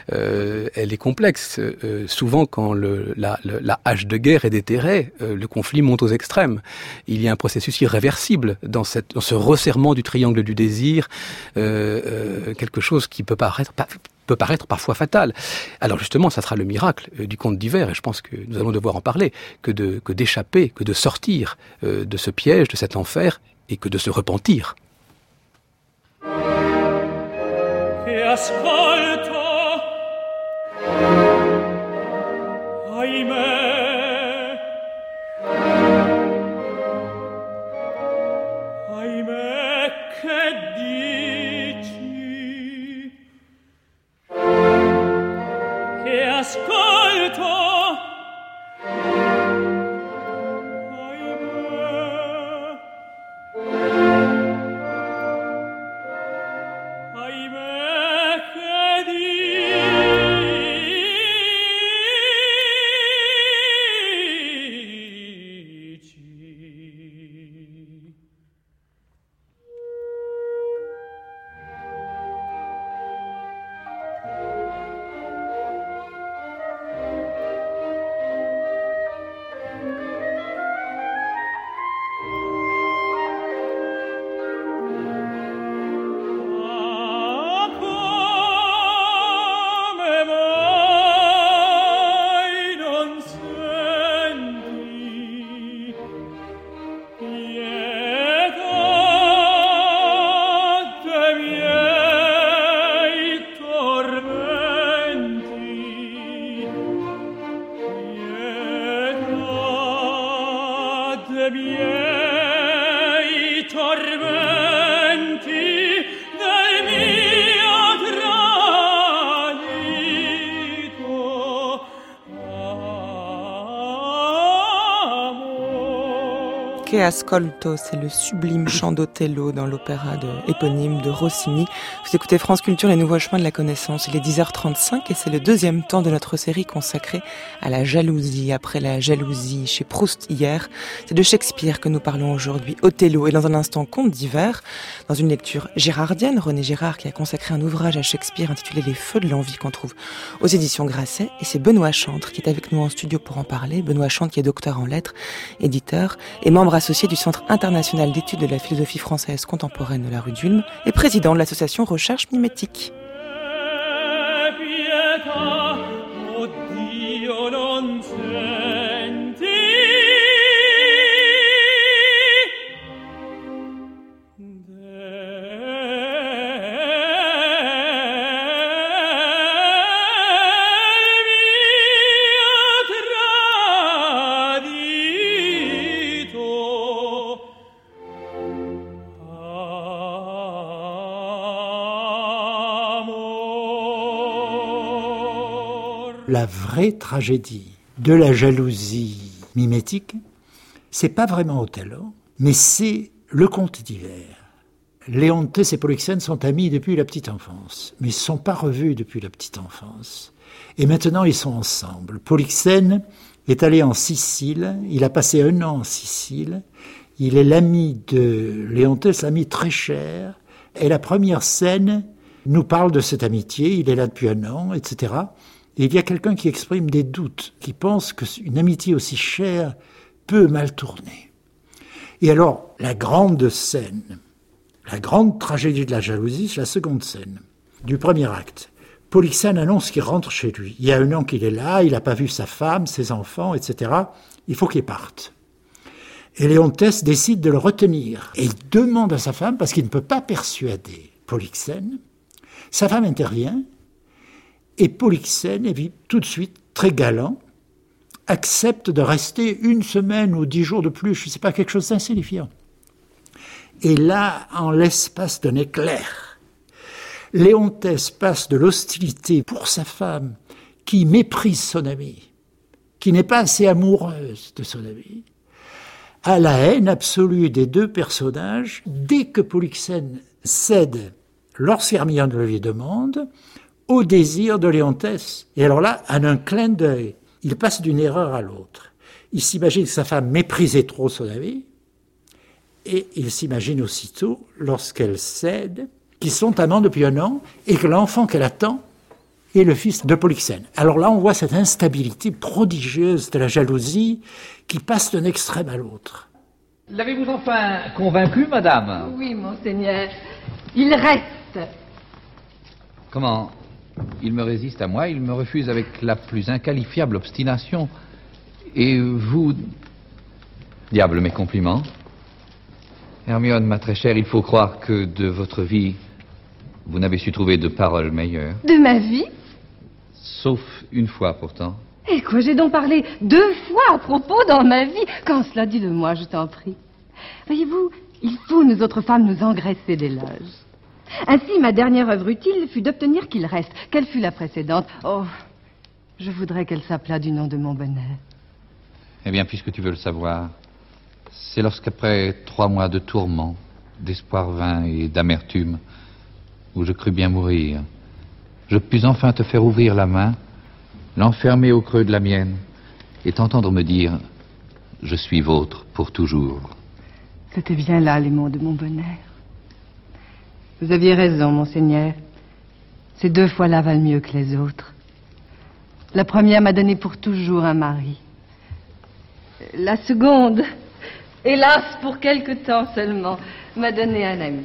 elle est complexe. Souvent, quand la hache de guerre est déterrée, le conflit monte aux extrêmes. Il y a un processus irréversible dans ce resserrement du triangle du désir, quelque chose qui peut paraître parfois fatal. Alors justement, ça sera le miracle du conte d'hiver, et je pense que nous allons devoir en parler, que d'échapper, que de sortir de ce piège, de cet enfer, et que de se repentir. E ascolto, ahimè. Che ascolto, c'est le sublime chant d'Othello dans l'opéra éponyme de Rossini. Vous écoutez France Culture, les nouveaux chemins de la connaissance. Il est 10h35 et c'est le deuxième temps de notre série consacrée à la jalousie. Après la jalousie chez Proust hier, c'est de Shakespeare que nous parlons aujourd'hui, Othello. Et dans un instant, Contes d'hiver, dans une lecture girardienne, René Girard qui a consacré un ouvrage à Shakespeare intitulé Les Feux de l'envie qu'on trouve aux éditions Grasset. Et c'est Benoît Chantre qui est avec nous en studio pour en parler. Benoît Chantre qui est docteur en lettres, éditeur et membre associé du Centre international d'études de la philosophie française contemporaine de la rue d'Ulm et président de l'association Recherche Mimétique. La vraie tragédie de la jalousie mimétique, c'est pas vraiment Othello, mais c'est le Conte d'hiver. Léontes et Polyxène sont amis depuis la petite enfance, mais ils ne sont pas revus depuis la petite enfance. Et maintenant, ils sont ensemble. Polyxène est allé en Sicile, il a passé 1 an en Sicile, il est l'ami de Léontes, l'ami très cher, et la première scène nous parle de cette amitié, il est là depuis 1 an, etc. Et il y a quelqu'un qui exprime des doutes, qui pense qu'une amitié aussi chère peut mal tourner. Et alors, la grande scène, la grande tragédie de la jalousie, c'est la seconde scène du premier acte. Polyxène annonce qu'il rentre chez lui. Il y a 1 an qu'il est là, il n'a pas vu sa femme, ses enfants, etc. Il faut qu'il parte. Et Léontes décide de le retenir. Et il demande à sa femme, parce qu'il ne peut pas persuader Polyxène. Sa femme intervient. Et Polyxène, tout de suite, très galant, accepte de rester 1 semaine ou 10 jours de plus, je ne sais pas, quelque chose d'insignifiant. Et là, en l'espace d'un éclair, Léontes passe de l'hostilité pour sa femme, qui méprise son ami, qui n'est pas assez amoureuse de son ami, à la haine absolue des 2 personnages, dès que Polyxène cède, lorsqu'Hermione le lui demande, au désir de Léontes. Et alors là, en un clin d'œil, il passe d'une erreur à l'autre. Il s'imagine que sa femme méprisait trop son ami, et il s'imagine aussitôt, lorsqu'elle cède, qu'ils sont amants depuis 1 an, et que l'enfant qu'elle attend est le fils de Polyxène. Alors là, on voit cette instabilité prodigieuse de la jalousie qui passe d'un extrême à l'autre. L'avez-vous enfin convaincu, madame? Oui, monseigneur. Il reste. Comment? Il me résiste à moi, il me refuse avec la plus inqualifiable obstination. Et vous... Diable, mes compliments. Hermione, ma très chère, il faut croire que de votre vie, vous n'avez su trouver de paroles meilleures. De ma vie? Sauf 1 fois, pourtant. Et quoi, j'ai donc parlé 2 fois à propos dans ma vie? Quand cela dit de moi, je t'en prie. Voyez-vous, il faut, nous autres femmes, nous engraisser d'éloges. Ainsi, ma dernière œuvre utile fut d'obtenir qu'il reste. Quelle fut la précédente? Oh, je voudrais qu'elle s'appelât du nom de mon bonheur. Eh bien, puisque tu veux le savoir, c'est lorsqu'après 3 mois de tourments, d'espoir vain et d'amertume, où je crus bien mourir, je pus enfin te faire ouvrir la main, l'enfermer au creux de la mienne, et t'entendre me dire « Je suis vôtre pour toujours ». C'était bien là les mots de mon bonheur. Vous aviez raison, monseigneur. Ces 2 fois-là valent mieux que les autres. La première m'a donné pour toujours un mari. La seconde, hélas pour quelque temps seulement, m'a donné un ami.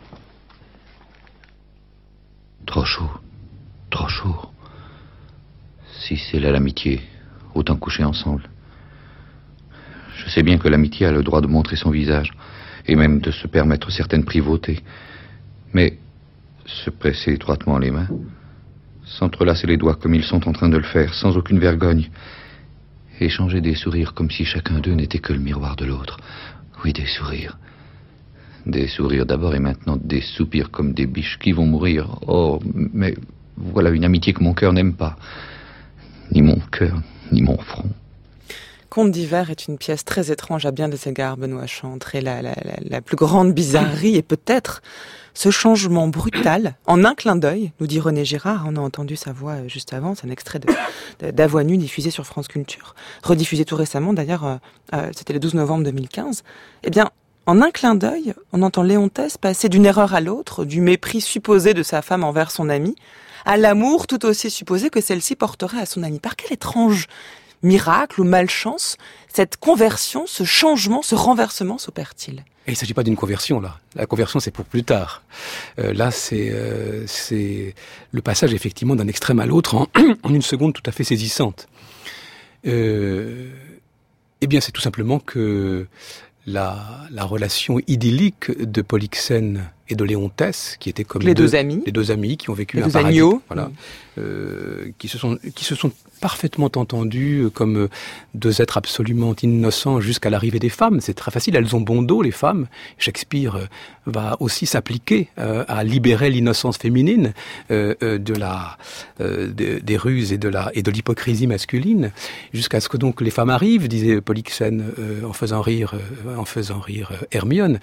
Trop chaud, trop chaud. Si c'est là l'amitié, autant coucher ensemble. Je sais bien que l'amitié a le droit de montrer son visage, et même de se permettre certaines privautés. Mais se presser étroitement les mains, s'entrelacer les doigts comme ils sont en train de le faire, sans aucune vergogne, échanger des sourires comme si chacun d'eux n'était que le miroir de l'autre. Oui, des sourires. Des sourires d'abord et maintenant des soupirs comme des biches qui vont mourir. Oh, mais voilà une amitié que mon cœur n'aime pas. Ni mon cœur, ni mon front. Contes d'hiver est une pièce très étrange à bien des égards, Benoît Chantre, et la plus grande bizarrerie est peut-être ce changement brutal, en un clin d'œil, nous dit René Girard, on a entendu sa voix juste avant, c'est un extrait d'Avoine nue diffusé sur France Culture, rediffusé tout récemment d'ailleurs, c'était le 12 novembre 2015, eh bien, en un clin d'œil, on entend Léontès passer d'une erreur à l'autre, du mépris supposé de sa femme envers son ami, à l'amour tout aussi supposé que celle-ci porterait à son ami. Par quel étrange miracle ou malchance, cette conversion, ce changement, ce renversement s'opère-t-il ? Et il ne s'agit pas d'une conversion, là. La conversion, c'est pour plus tard. Là, c'est le passage, effectivement, d'un extrême à l'autre en une seconde tout à fait saisissante. Eh bien, c'est tout simplement que la relation idyllique de Polyxène et de Léontès, qui étaient comme les deux amis qui ont vécu un paradis, voilà, qui se sont parfaitement entendus comme deux êtres absolument innocents jusqu'à l'arrivée des femmes. C'est très facile, elles ont bon dos, les femmes. Shakespeare va aussi s'appliquer à libérer l'innocence féminine des ruses et de l'hypocrisie masculine, jusqu'à ce que donc les femmes arrivent, disait Polyxène en faisant rire Hermione.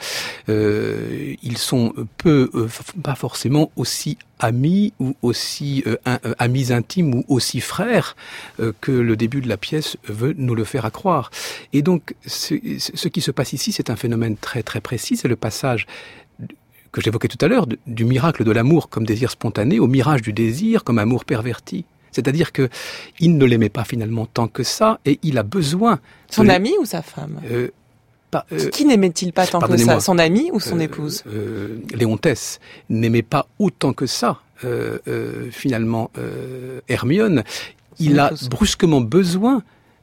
Ils sont pas forcément aussi amis ou aussi amis intimes ou aussi frères que le début de la pièce veut nous le faire accroire. Et donc, ce qui se passe ici, c'est un phénomène très très précis, c'est le passage que j'évoquais tout à l'heure du miracle de l'amour comme désir spontané au mirage du désir comme amour perverti. C'est-à-dire que il ne l'aimait pas finalement tant que ça et il a besoin... Son ami ou sa femme qui n'aimait-il pas tant que ça, son ami ou son épouse Léontès n'aimait pas autant que ça, finalement, Hermione. Il a brusquement besoin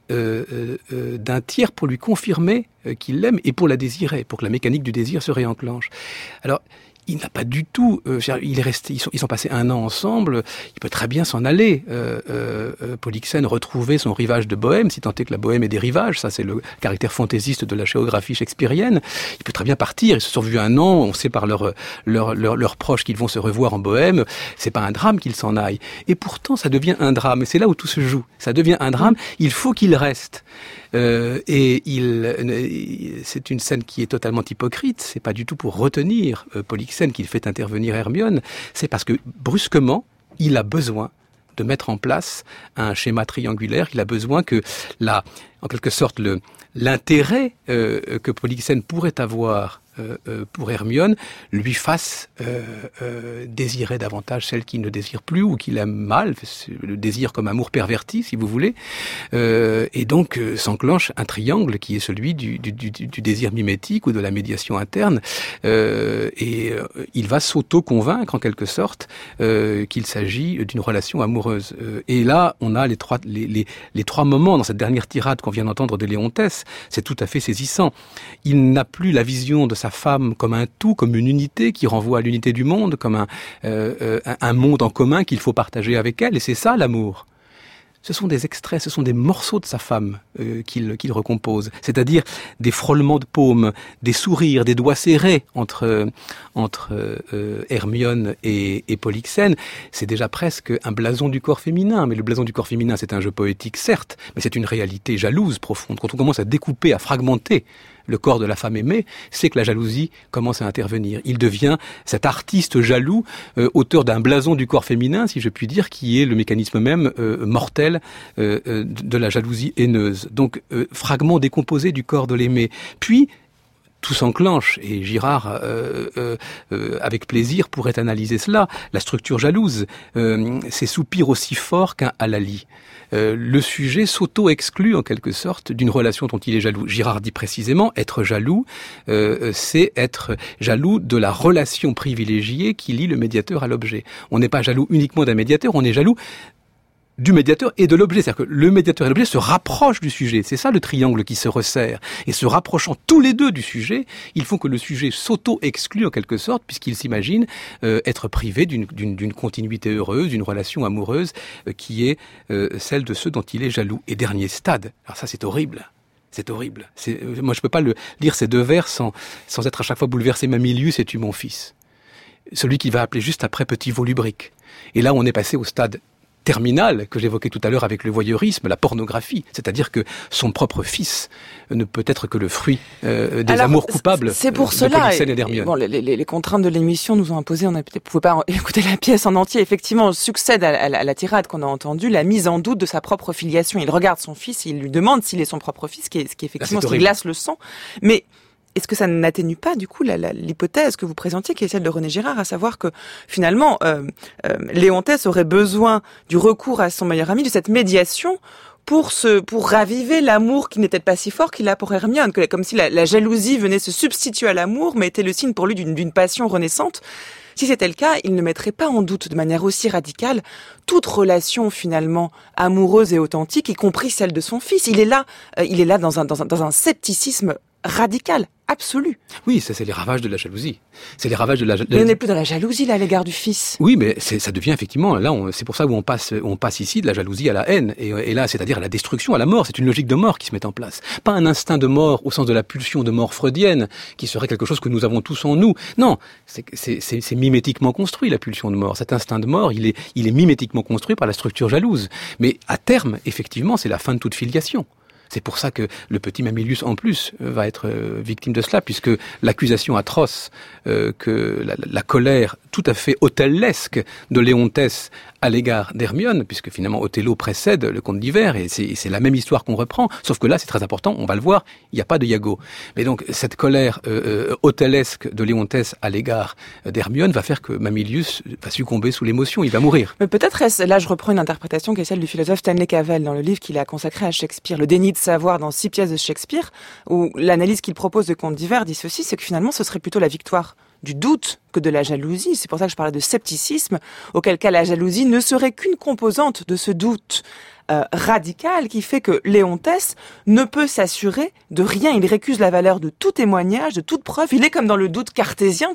d'un tiers pour lui confirmer qu'il l'aime et pour la désirer, pour que la mécanique du désir se réenclenche. Alors, il n'a pas du tout... il est resté, ils sont passés 1 an ensemble, il peut très bien s'en aller. Polyxène retrouver son rivage de Bohème, si tant est que la Bohème ait des rivages, ça c'est le caractère fantaisiste de la géographie shakespearienne. Il peut très bien partir, ils se sont vus 1 an, on sait par leurs proches qu'ils vont se revoir en Bohème, c'est pas un drame qu'ils s'en aillent. Et pourtant ça devient un drame, et c'est là où tout se joue. Ça devient un drame, il faut qu'il reste. C'est une scène qui est totalement hypocrite, c'est pas du tout pour retenir Polyxène qu'il fait intervenir Hermione, c'est parce que brusquement, il a besoin de mettre en place un schéma triangulaire, il a besoin que en quelque sorte l'intérêt que Polyxène pourrait avoir pour Hermione lui fasse désirer davantage celle qu'il ne désire plus ou qu'il aime mal, le désir comme amour perverti si vous voulez, et donc s'enclenche un triangle qui est celui du désir mimétique ou de la médiation interne, et il va s'auto-convaincre en quelque sorte qu'il s'agit d'une relation amoureuse. Et là on a les trois moments dans cette dernière tirade qu'on vient d'entendre de Léontès, c'est tout à fait saisissant. Il n'a plus la vision de sa femme comme un tout, comme une unité qui renvoie à l'unité du monde, comme un monde en commun qu'il faut partager avec elle, et c'est ça l'amour. Ce sont des extraits, ce sont des morceaux de sa femme qu'il recompose, c'est-à-dire des frôlements de paumes, des sourires, des doigts serrés entre Hermione et Polyxène. C'est déjà presque un blason du corps féminin, mais le blason du corps féminin c'est un jeu poétique certes, mais c'est une réalité jalouse profonde. Quand on commence à découper, à fragmenter le corps de la femme aimée, c'est que la jalousie commence à intervenir. Il devient cet artiste jaloux, auteur d'un blason du corps féminin, si je puis dire, qui est le mécanisme même mortel de la jalousie haineuse. Donc, fragment décomposé du corps de l'aimé. Puis, tout s'enclenche, et Girard, avec plaisir, pourrait analyser cela. La structure jalouse, ces soupirs aussi forts qu'un halali. Le sujet s'auto-exclut en quelque sorte d'une relation dont il est jaloux. Girard dit précisément, être jaloux, c'est être jaloux de la relation privilégiée qui lie le médiateur à l'objet. On n'est pas jaloux uniquement d'un médiateur, on est jaloux du médiateur et de l'objet. C'est-à-dire que le médiateur et l'objet se rapprochent du sujet. C'est ça le triangle qui se resserre. Et se rapprochant tous les deux du sujet, il faut que le sujet s'auto-exclue en quelque sorte, puisqu'il s'imagine être privé d'une continuité heureuse, d'une relation amoureuse qui est celle de ceux dont il est jaloux. Et dernier stade, alors ça c'est horrible. C'est horrible. Moi je peux pas lire ces 2 vers sans être à chaque fois bouleversé. Mamilius, es-tu mon fils? Celui qui va appeler juste après petit volubrique. Et là on est passé au stade terminale que j'évoquais tout à l'heure avec le voyeurisme, la pornographie. C'est-à-dire que son propre fils ne peut être que le fruit des amours coupables c'est pour de cela, Polixène et d'Hermione. Bon, les contraintes de l'émission nous ont imposé, on ne pouvait pas écouter la pièce en entier. Effectivement, succède à la tirade qu'on a entendue, la mise en doute de sa propre filiation. Il regarde son fils et il lui demande s'il est son propre fils, ce qui effectivement, ce qui glace le sang. Mais est-ce que ça n'atténue pas, du coup, l'hypothèse que vous présentiez, qui est celle de René Girard, à savoir que, finalement, Léontès aurait besoin du recours à son meilleur ami, de cette médiation, pour raviver l'amour qui n'était pas si fort qu'il a pour Hermione, comme si la jalousie venait se substituer à l'amour, mais était le signe pour lui d'une passion renaissante. Si c'était le cas, il ne mettrait pas en doute de manière aussi radicale toute relation finalement amoureuse et authentique, y compris celle de son fils. Il est là dans un scepticisme radical, absolu. Oui, ça c'est les ravages de la jalousie. C'est les ravages de la. Mais on n'est plus dans la jalousie là à l'égard du fils. Oui, mais ça devient effectivement là. C'est pour ça où on passe ici de la jalousie à la haine et là, c'est-à-dire à la destruction, à la mort. C'est une logique de mort qui se met en place. Pas un instinct de mort au sens de la pulsion de mort freudienne qui serait quelque chose que nous avons tous en nous. Non, c'est mimétiquement construit la pulsion de mort. Cet instinct de mort, il est mimétiquement construit par la structure jalouse. Mais à terme, effectivement, c'est la fin de toute filiation. C'est pour ça que le petit Mamilius, en plus, va être victime de cela, puisque l'accusation atroce que la colère tout à fait otellesque de Léontès à l'égard d'Hermione, puisque finalement Othello précède le conte d'hiver, et c'est la même histoire qu'on reprend, sauf que là, c'est très important, on va le voir, il n'y a pas de Iago. Mais donc, cette colère otellesque de Léontès à l'égard d'Hermione va faire que Mamilius va succomber sous l'émotion, il va mourir. Mais peut-être, là je reprends une interprétation qui est celle du philosophe Stanley Cavell dans le livre qu'il a consacré à Shakespeare, Le déni de savoir dans 6 pièces de Shakespeare, où l'analyse qu'il propose de conte d'hiver dit ceci, c'est que finalement ce serait plutôt la victoire du doute que de la jalousie. C'est pour ça que je parlais de scepticisme, auquel cas la jalousie ne serait qu'une composante de ce doute radical qui fait que Léontès ne peut s'assurer de rien. Il récuse la valeur de tout témoignage, de toute preuve. Il est comme dans le doute cartésien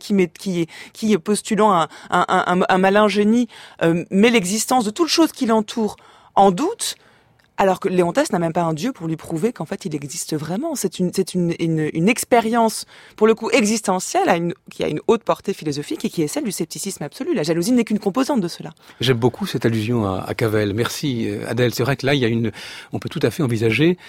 qui postulant un malin génie, met l'existence de toute chose qui l'entoure en doute, alors que Léontès n'a même pas un dieu pour lui prouver qu'en fait il existe vraiment. C'est une expérience, pour le coup, existentielle, qui a une haute portée philosophique et qui est celle du scepticisme absolu. La jalousie n'est qu'une composante de cela. J'aime beaucoup cette allusion à Cavell. Merci Adèle. C'est vrai que là, on peut tout à fait envisager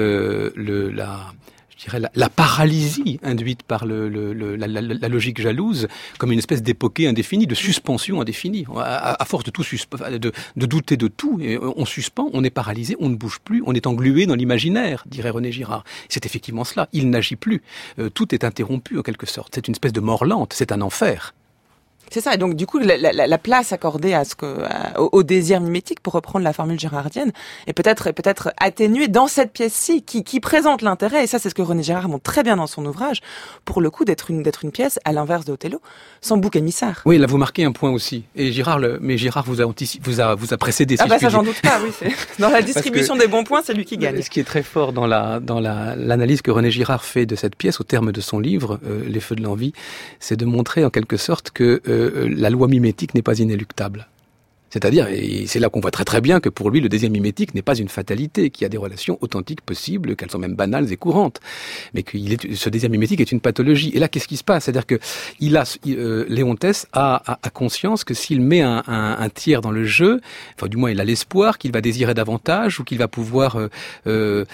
la paralysie induite par la logique jalouse comme une espèce d'époquée indéfinie, de suspension indéfinie. À force de douter de tout, et on suspend, on est paralysé, on ne bouge plus, on est englué dans l'imaginaire, dirait René Girard. C'est effectivement cela, il n'agit plus. Tout est interrompu en quelque sorte. C'est une espèce de mort lente, c'est un enfer. C'est ça, et donc du coup la place accordée au désir mimétique, pour reprendre la formule girardienne, est peut-être atténuée dans cette pièce-ci qui présente l'intérêt, et ça c'est ce que René Girard montre très bien dans son ouvrage, pour le coup d'être une pièce, à l'inverse d'Othello, sans bouc émissaire. Oui, là vous marquez un point aussi, et Girard vous a précédé. Ah bah ça j'en doute pas, oui, c'est dans la distribution des bons points, c'est lui qui gagne. Ce qui est très fort dans l'analyse que René Girard fait de cette pièce au terme de son livre, Les Feux de l'envie, c'est de montrer en quelque sorte que la loi mimétique n'est pas inéluctable. C'est-à-dire, et c'est là qu'on voit très très bien que pour lui, le désir mimétique n'est pas une fatalité, qu'il y a des relations authentiques possibles, qu'elles sont même banales et courantes, mais que ce désir mimétique est une pathologie. Et là, qu'est-ce qui se passe? C'est-à-dire que Léontès a conscience que s'il met un tiers dans le jeu, enfin du moins il a l'espoir qu'il va désirer davantage ou qu'il va pouvoir, je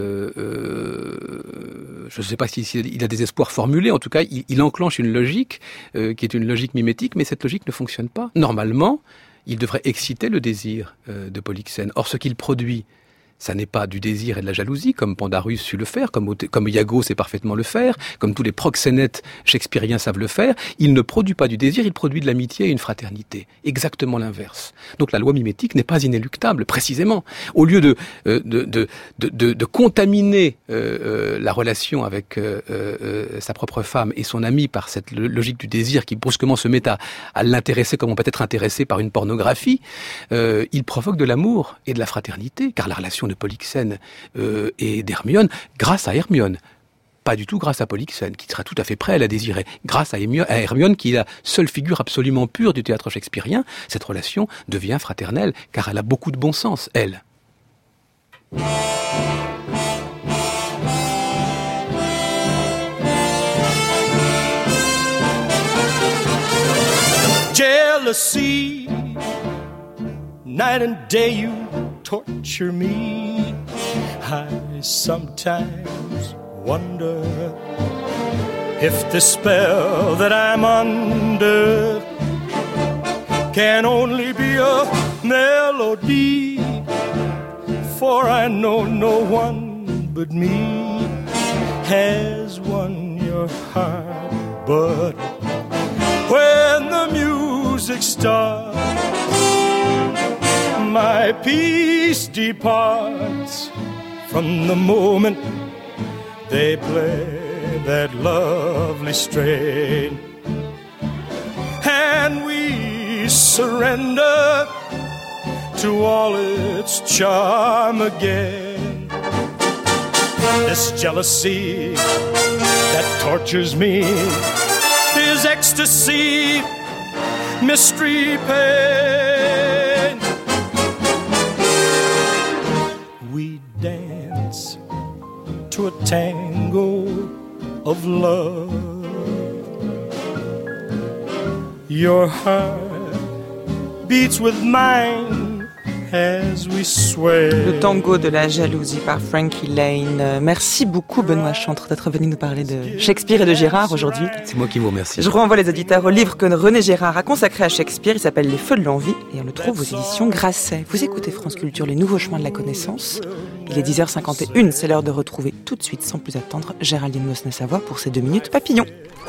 ne sais pas s'il a des espoirs formulés, en tout cas, il enclenche une logique qui est une logique mimétique, mais cette logique ne fonctionne pas. Normalement, il devrait exciter le désir de Polixène. Or, ce qu'il produit, ça n'est pas du désir et de la jalousie, comme Pandarus sut le faire, comme Iago sait parfaitement le faire, comme tous les proxénètes shakespeariens savent le faire. Il ne produit pas du désir, il produit de l'amitié et une fraternité. Exactement l'inverse. Donc la loi mimétique n'est pas inéluctable, précisément. Au lieu de contaminer la relation avec sa propre femme et son ami par cette logique du désir qui brusquement se met à l'intéresser comme on peut être intéressé par une pornographie, il provoque de l'amour et de la fraternité, car la relation de Polixène et d'Hermione, grâce à Hermione, pas du tout grâce à Polixène, qui sera tout à fait prêt à la désirer, grâce à Hermione, qui est la seule figure absolument pure du théâtre shakespearien, cette relation devient fraternelle, car elle a beaucoup de bon sens, elle. Jealousy Night and day you torture me. I sometimes wonder if the spell that I'm under can only be a melody, for I know no one but me has won your heart. But when the music starts, my peace departs from the moment they play that lovely strain, and we surrender to all its charm again. This jealousy that tortures me is ecstasy, mystery, pain. We dance to a tango of love. Your heart beats with mine as we sway. Le tango de la jalousie par Frankie Lane. Merci beaucoup Benoît Chantre d'être venu nous parler de Shakespeare et de Gérard aujourd'hui. C'est moi qui vous remercie. Je renvoie les auditeurs au livre que René Gérard a consacré à Shakespeare. Il s'appelle Les Feux de l'Envie et on le trouve aux éditions Grasset. Vous écoutez France Culture, les nouveaux chemins de la connaissance. Il est 10h51, c'est l'heure de retrouver tout de suite, sans plus attendre, Géraldine Mosnes-Savoie pour ses 2 minutes papillon.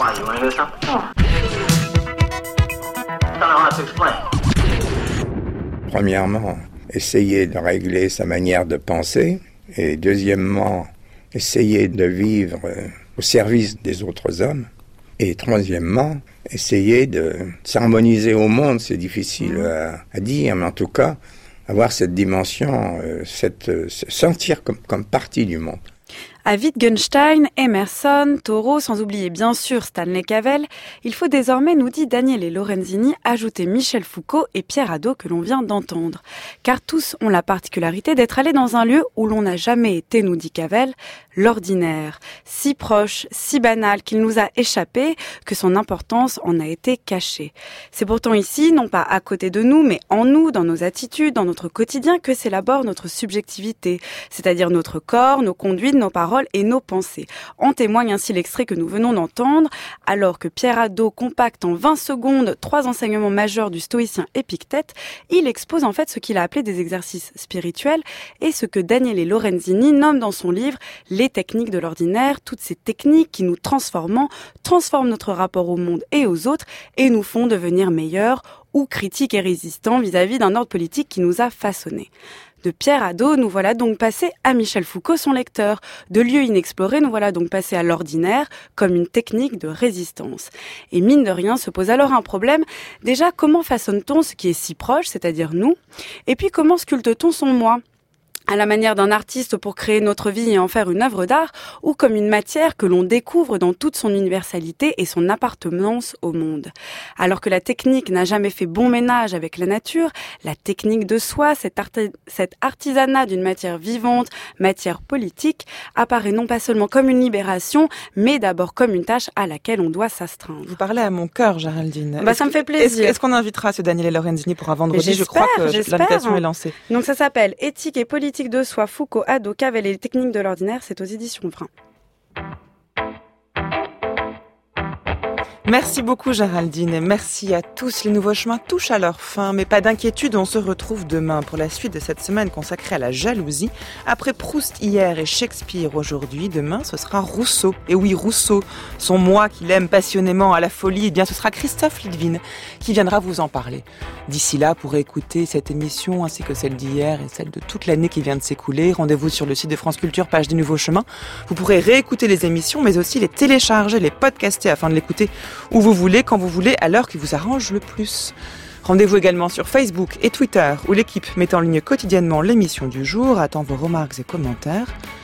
Premièrement, essayer de régler sa manière de penser, et deuxièmement, essayer de vivre au service des autres hommes, et troisièmement, essayer de s'harmoniser au monde. C'est difficile à dire, mais en tout cas, avoir cette dimension, se sentir comme partie du monde. À Wittgenstein, Emerson, Thoreau, sans oublier bien sûr Stanley Cavell, il faut désormais, nous dit Daniele Lorenzini, ajouter Michel Foucault et Pierre Hadot que l'on vient d'entendre. Car tous ont la particularité d'être allés dans un lieu où l'on n'a jamais été, nous dit Cavell, l'ordinaire. Si proche, si banal qu'il nous a échappé, que son importance en a été cachée. C'est pourtant ici, non pas à côté de nous, mais en nous, dans nos attitudes, dans notre quotidien, que s'élabore notre subjectivité, c'est-à-dire notre corps, nos conduites, nos paroles et nos pensées. En témoigne ainsi l'extrait que nous venons d'entendre, alors que Pierre Hadot compacte en 20 secondes 3 enseignements majeurs du stoïcien Épictète, il expose en fait ce qu'il a appelé des exercices spirituels et ce que Daniele Lorenzini nomme dans son livre Les techniques de l'ordinaire, toutes ces techniques qui nous transforment notre rapport au monde et aux autres et nous font devenir meilleurs ou critiques et résistants vis-à-vis d'un ordre politique qui nous a façonnés. De Pierre Hadot, nous voilà donc passés à Michel Foucault, son lecteur. De lieux inexplorés, nous voilà donc passés à l'ordinaire comme une technique de résistance. Et mine de rien, se pose alors un problème. Déjà, comment façonne-t-on ce qui est si proche, c'est-à-dire nous ? Et puis, comment sculpte-t-on son moi ? À la manière d'un artiste pour créer notre vie et en faire une œuvre d'art, ou comme une matière que l'on découvre dans toute son universalité et son appartenance au monde. Alors que la technique n'a jamais fait bon ménage avec la nature, la technique de soi, cet artisanat d'une matière vivante, matière politique, apparaît non pas seulement comme une libération, mais d'abord comme une tâche à laquelle on doit s'astreindre. Vous parlez à mon cœur, Géraldine. Ça me fait plaisir. Est-ce qu'on invitera ce Daniele Lorenzini pour un vendredi ? Je crois que l'invitation est lancée. Donc ça s'appelle Éthique et politique de soi, Foucault, Hadot, Cavell et les techniques de l'ordinaire, c'est aux éditions Vrin. Merci beaucoup Géraldine et merci à tous. Les nouveaux chemins touchent à leur fin, mais pas d'inquiétude, on se retrouve demain pour la suite de cette semaine consacrée à la jalousie. Après Proust hier et Shakespeare aujourd'hui, demain ce sera Rousseau. Et oui, Rousseau, son moi qu'il aime passionnément à la folie, eh bien ce sera Christophe Lidvine qui viendra vous en parler. D'ici là, pour écouter cette émission ainsi que celle d'hier et celle de toute l'année qui vient de s'écouler, rendez-vous sur le site de France Culture, page des nouveaux chemins. Vous pourrez réécouter les émissions, mais aussi les télécharger, les podcaster afin de l'écouter où vous voulez, quand vous voulez, à l'heure qui vous arrange le plus. Rendez-vous également sur Facebook et Twitter, où l'équipe met en ligne quotidiennement l'émission du jour, attend vos remarques et commentaires.